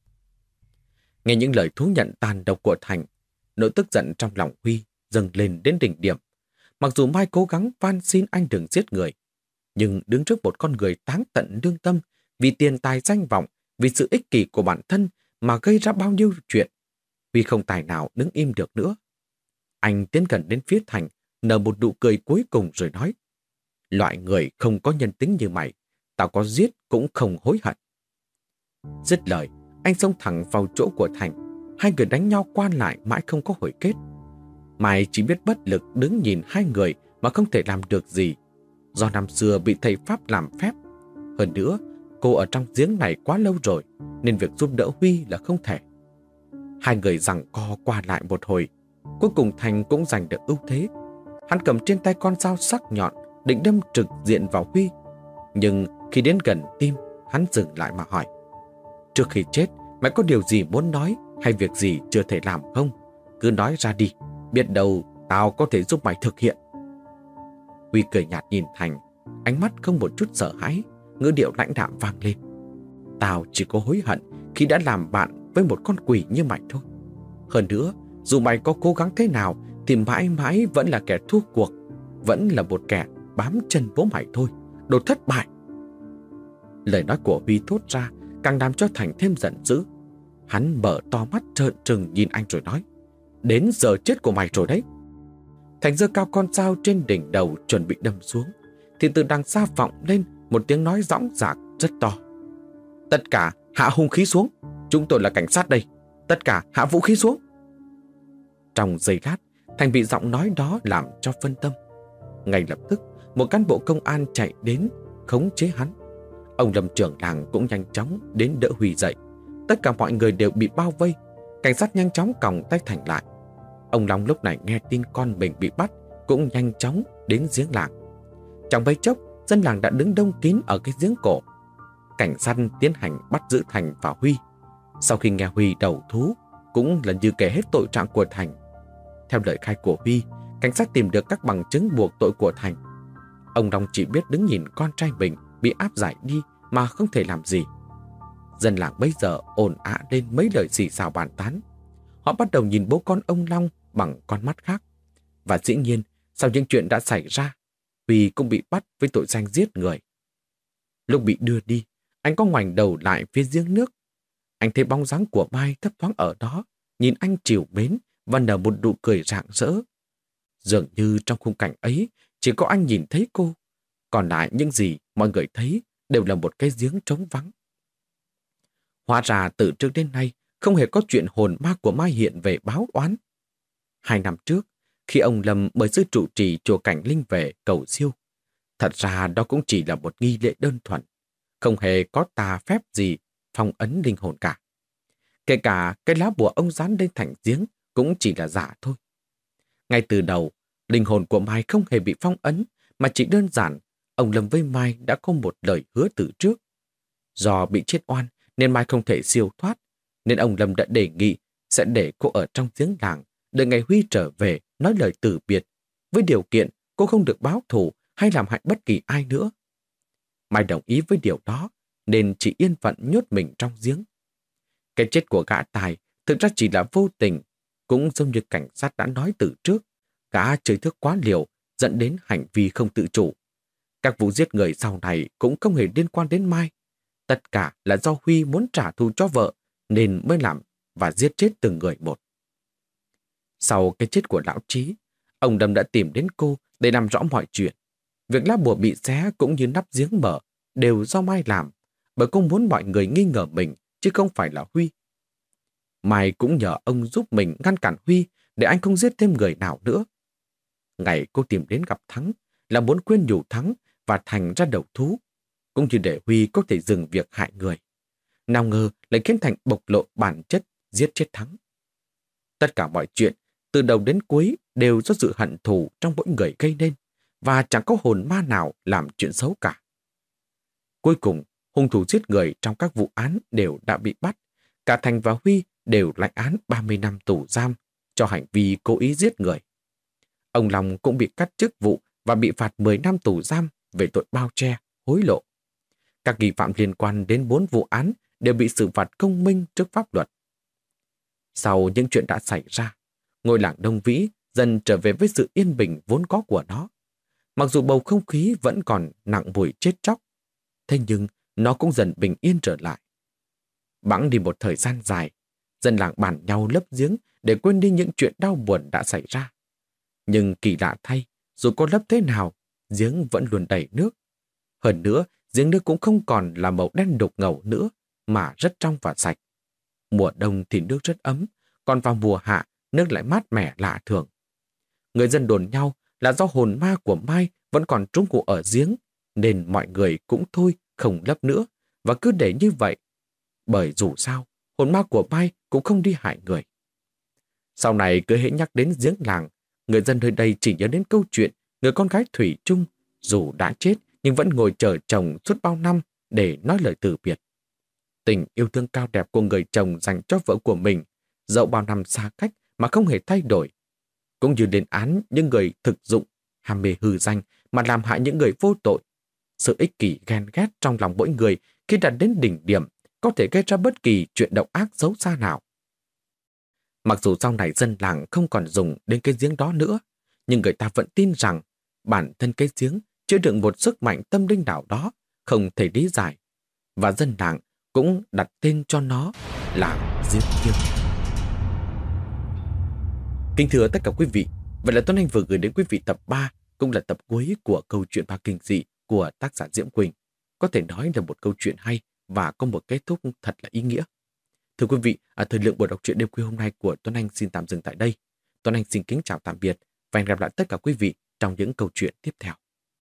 Nghe những lời thú nhận tàn độc của Thành, nỗi tức giận trong lòng Huy dâng lên đến đỉnh điểm. Mặc dù Mai cố gắng van xin anh đừng giết người, nhưng đứng trước một con người táng tận lương tâm vì tiền tài danh vọng, vì sự ích kỷ của bản thân mà gây ra bao nhiêu chuyện, Huy không tài nào đứng im được nữa. Anh tiến gần đến phía Thành, nở một nụ cười cuối cùng rồi nói. Loại người không có nhân tính như mày, tao có giết cũng không hối hận. Dứt lời, anh xông thẳng vào chỗ của Thành. Hai người đánh nhau qua lại mãi không có hồi kết. Mai chỉ biết bất lực đứng nhìn hai người mà không thể làm được gì. Do năm xưa bị thầy Pháp làm phép. Hơn nữa, cô ở trong giếng này quá lâu rồi, nên việc giúp đỡ Huy là không thể. Hai người giằng co qua lại một hồi. Cuối cùng Thành cũng giành được ưu thế. Hắn cầm trên tay con dao sắc nhọn, định đâm trực diện vào Huy. Nhưng khi đến gần tim, hắn dừng lại mà hỏi. Trước khi chết, mày có điều gì muốn nói hay việc gì chưa thể làm không? Cứ nói ra đi, biết đâu tao có thể giúp mày thực hiện. Huy cười nhạt nhìn Thành, ánh mắt không một chút sợ hãi, ngữ điệu lãnh đạm vang lên. Tao chỉ có hối hận khi đã làm bạn với một con quỷ như mày thôi. Hơn nữa, dù mày có cố gắng thế nào thì mãi mãi vẫn là kẻ thua cuộc, vẫn là một kẻ bám chân bố mày thôi, đồ thất bại. Lời nói của Huy thốt ra càng làm cho Thành thêm giận dữ. Hắn mở to mắt trợn trừng nhìn anh rồi nói: Đến giờ chết của mày rồi đấy. Thành giơ cao con dao trên đỉnh đầu chuẩn bị đâm xuống, thì từ đằng xa vọng lên một tiếng nói dõng dạc rất to: Tất cả hạ hung khí xuống, chúng tôi là cảnh sát đây, tất cả hạ vũ khí xuống. Trong giây lát, Thành bị giọng nói đó làm cho phân tâm. Ngay lập tức, một cán bộ công an chạy đến khống chế hắn. Ông Lâm trưởng làng cũng nhanh chóng đến đỡ Huy dậy. Tất cả mọi người đều bị bao vây. Cảnh sát nhanh chóng còng tay Thành lại. Ông Long lúc này nghe tin con mình bị bắt cũng nhanh chóng đến giếng làng. Trong bấy chốc, dân làng đã đứng đông kín ở cái giếng cổ. Cảnh sát tiến hành bắt giữ Thành và Huy. Sau khi nghe Huy đầu thú, cũng là như kể hết tội trạng của Thành. Theo lời khai của Huy, cảnh sát tìm được các bằng chứng buộc tội của Thành. Ông Long chỉ biết đứng nhìn con trai mình bị áp giải đi mà không thể làm gì. Dân làng bây giờ ồn ào lên mấy lời xì xào bàn tán. Họ bắt đầu nhìn bố con ông Long bằng con mắt khác. Và dĩ nhiên, sau những chuyện đã xảy ra, Huy cũng bị bắt với tội danh giết người. Lúc bị đưa đi, anh có ngoảnh đầu lại phía giếng nước. Anh thấy bóng dáng của Mai thấp thoáng ở đó, nhìn anh trìu mến và nở một nụ cười rạng rỡ. Dường như trong khung cảnh ấy, chỉ có anh nhìn thấy cô. Còn lại những gì mọi người thấy đều là một cái giếng trống vắng. Hóa ra từ trước đến nay, không hề có chuyện hồn ma của Mai hiện về báo oán. 2 năm trước, khi ông Lâm mời sư trụ trì chùa Cảnh Linh về cầu siêu, thật ra đó cũng chỉ là một nghi lễ đơn thuần, không hề có tà phép gì phong ấn linh hồn cả. Kể cả cái lá bùa ông dán lên thành giếng cũng chỉ là giả thôi. Ngay từ đầu, linh hồn của Mai không hề bị phong ấn, mà chỉ đơn giản ông Lâm với Mai đã có một lời hứa từ trước. Do bị chết oan nên Mai không thể siêu thoát, nên ông Lâm đã đề nghị sẽ để cô ở trong giếng làng, đợi ngày Huy trở về nói lời từ biệt, với điều kiện cô không được báo thù hay làm hại bất kỳ ai nữa. Mai đồng ý với điều đó, nên chỉ yên phận nhốt mình trong giếng. Cái chết của gã Tài thực ra chỉ là vô tình, cũng giống như cảnh sát đã nói từ trước, gã chơi thức quá liều, dẫn đến hành vi không tự chủ. Các vụ giết người sau này cũng không hề liên quan đến Mai. Tất cả là do Huy muốn trả thù cho vợ, nên mới làm và giết chết từng người một. Sau cái chết của lão Trí, ông Lâm đã tìm đến cô để làm rõ mọi chuyện. Việc lá bùa bị xé cũng như nắp giếng mở đều do Mai làm, bởi cô muốn mọi người nghi ngờ mình chứ không phải là Huy. Mai cũng nhờ ông giúp mình ngăn cản Huy để anh không giết thêm người nào nữa. Ngày cô tìm đến gặp Thắng là muốn khuyên nhủ Thắng và Thành ra đầu thú, cũng như để Huy có thể dừng việc hại người. Nào ngờ lại khiến Thành bộc lộ bản chất giết chết Thắng. Tất cả mọi chuyện từ đầu đến cuối đều do sự hận thù trong mỗi người gây nên, và chẳng có hồn ma nào làm chuyện xấu cả. Cuối cùng, hung thủ giết người trong các vụ án đều đã bị bắt. Cả Thành và Huy đều lãnh án 30 năm tù giam cho hành vi cố ý giết người. Ông Long cũng bị cắt chức vụ và bị phạt 10 năm tù giam về tội bao che, hối lộ. Các nghi phạm liên quan đến 4 vụ án đều bị xử phạt công minh trước pháp luật. Sau những chuyện đã xảy ra, ngôi làng Đông Vĩ dần trở về với sự yên bình vốn có của nó. Mặc dù bầu không khí vẫn còn nặng mùi chết chóc, thế nhưng nó cũng dần bình yên trở lại. Bẵng đi một thời gian dài, dân làng bàn nhau lấp giếng để quên đi những chuyện đau buồn đã xảy ra. Nhưng kỳ lạ thay, dù có lấp thế nào, giếng vẫn luôn đầy nước. Hơn nữa, giếng nước cũng không còn là màu đen đục ngầu nữa, mà rất trong và sạch. Mùa đông thì nước rất ấm, còn vào mùa hạ, nước lại mát mẻ lạ thường. Người dân đồn nhau là do hồn ma của Mai vẫn còn trú ngụ ở giếng, nên mọi người cũng thôi không lấp nữa, và cứ để như vậy. Bởi dù sao, hồn ma của Mai cũng không đi hại người. Sau này cứ hễ nhắc đến giếng làng, người dân nơi đây chỉ nhớ đến câu chuyện người con gái Thủy Trung, dù đã chết nhưng vẫn ngồi chờ chồng suốt bao năm để nói lời từ biệt. Tình yêu thương cao đẹp của người chồng dành cho vợ của mình, dẫu bao năm xa cách mà không hề thay đổi. Cũng như lên án những người thực dụng, ham mê hư danh mà làm hại những người vô tội. Sự ích kỷ ghen ghét trong lòng mỗi người khi đạt đến đỉnh điểm có thể gây ra bất kỳ chuyện độc ác xấu xa nào. Mặc dù sau này dân làng không còn dùng đến cái giếng đó nữa, nhưng người ta vẫn tin rằng bản thân cái giếng chứa đựng một sức mạnh tâm linh nào đó không thể lý giải, và dân làng cũng đặt tên cho nó là giếng thiêng. Kính thưa tất cả quý vị, vậy là Tuấn Anh vừa gửi đến quý vị tập 3, cũng là tập cuối của câu chuyện ma kinh dị của tác giả Diễm Quỳnh. Có thể nói là một câu chuyện hay và có một kết thúc thật là ý nghĩa. Thưa quý vị, thời lượng buổi đọc truyện đêm khuya hôm nay của Tuấn Anh xin tạm dừng tại đây. Tuấn Anh xin kính chào tạm biệt và hẹn gặp lại tất cả quý vị trong những câu chuyện tiếp theo.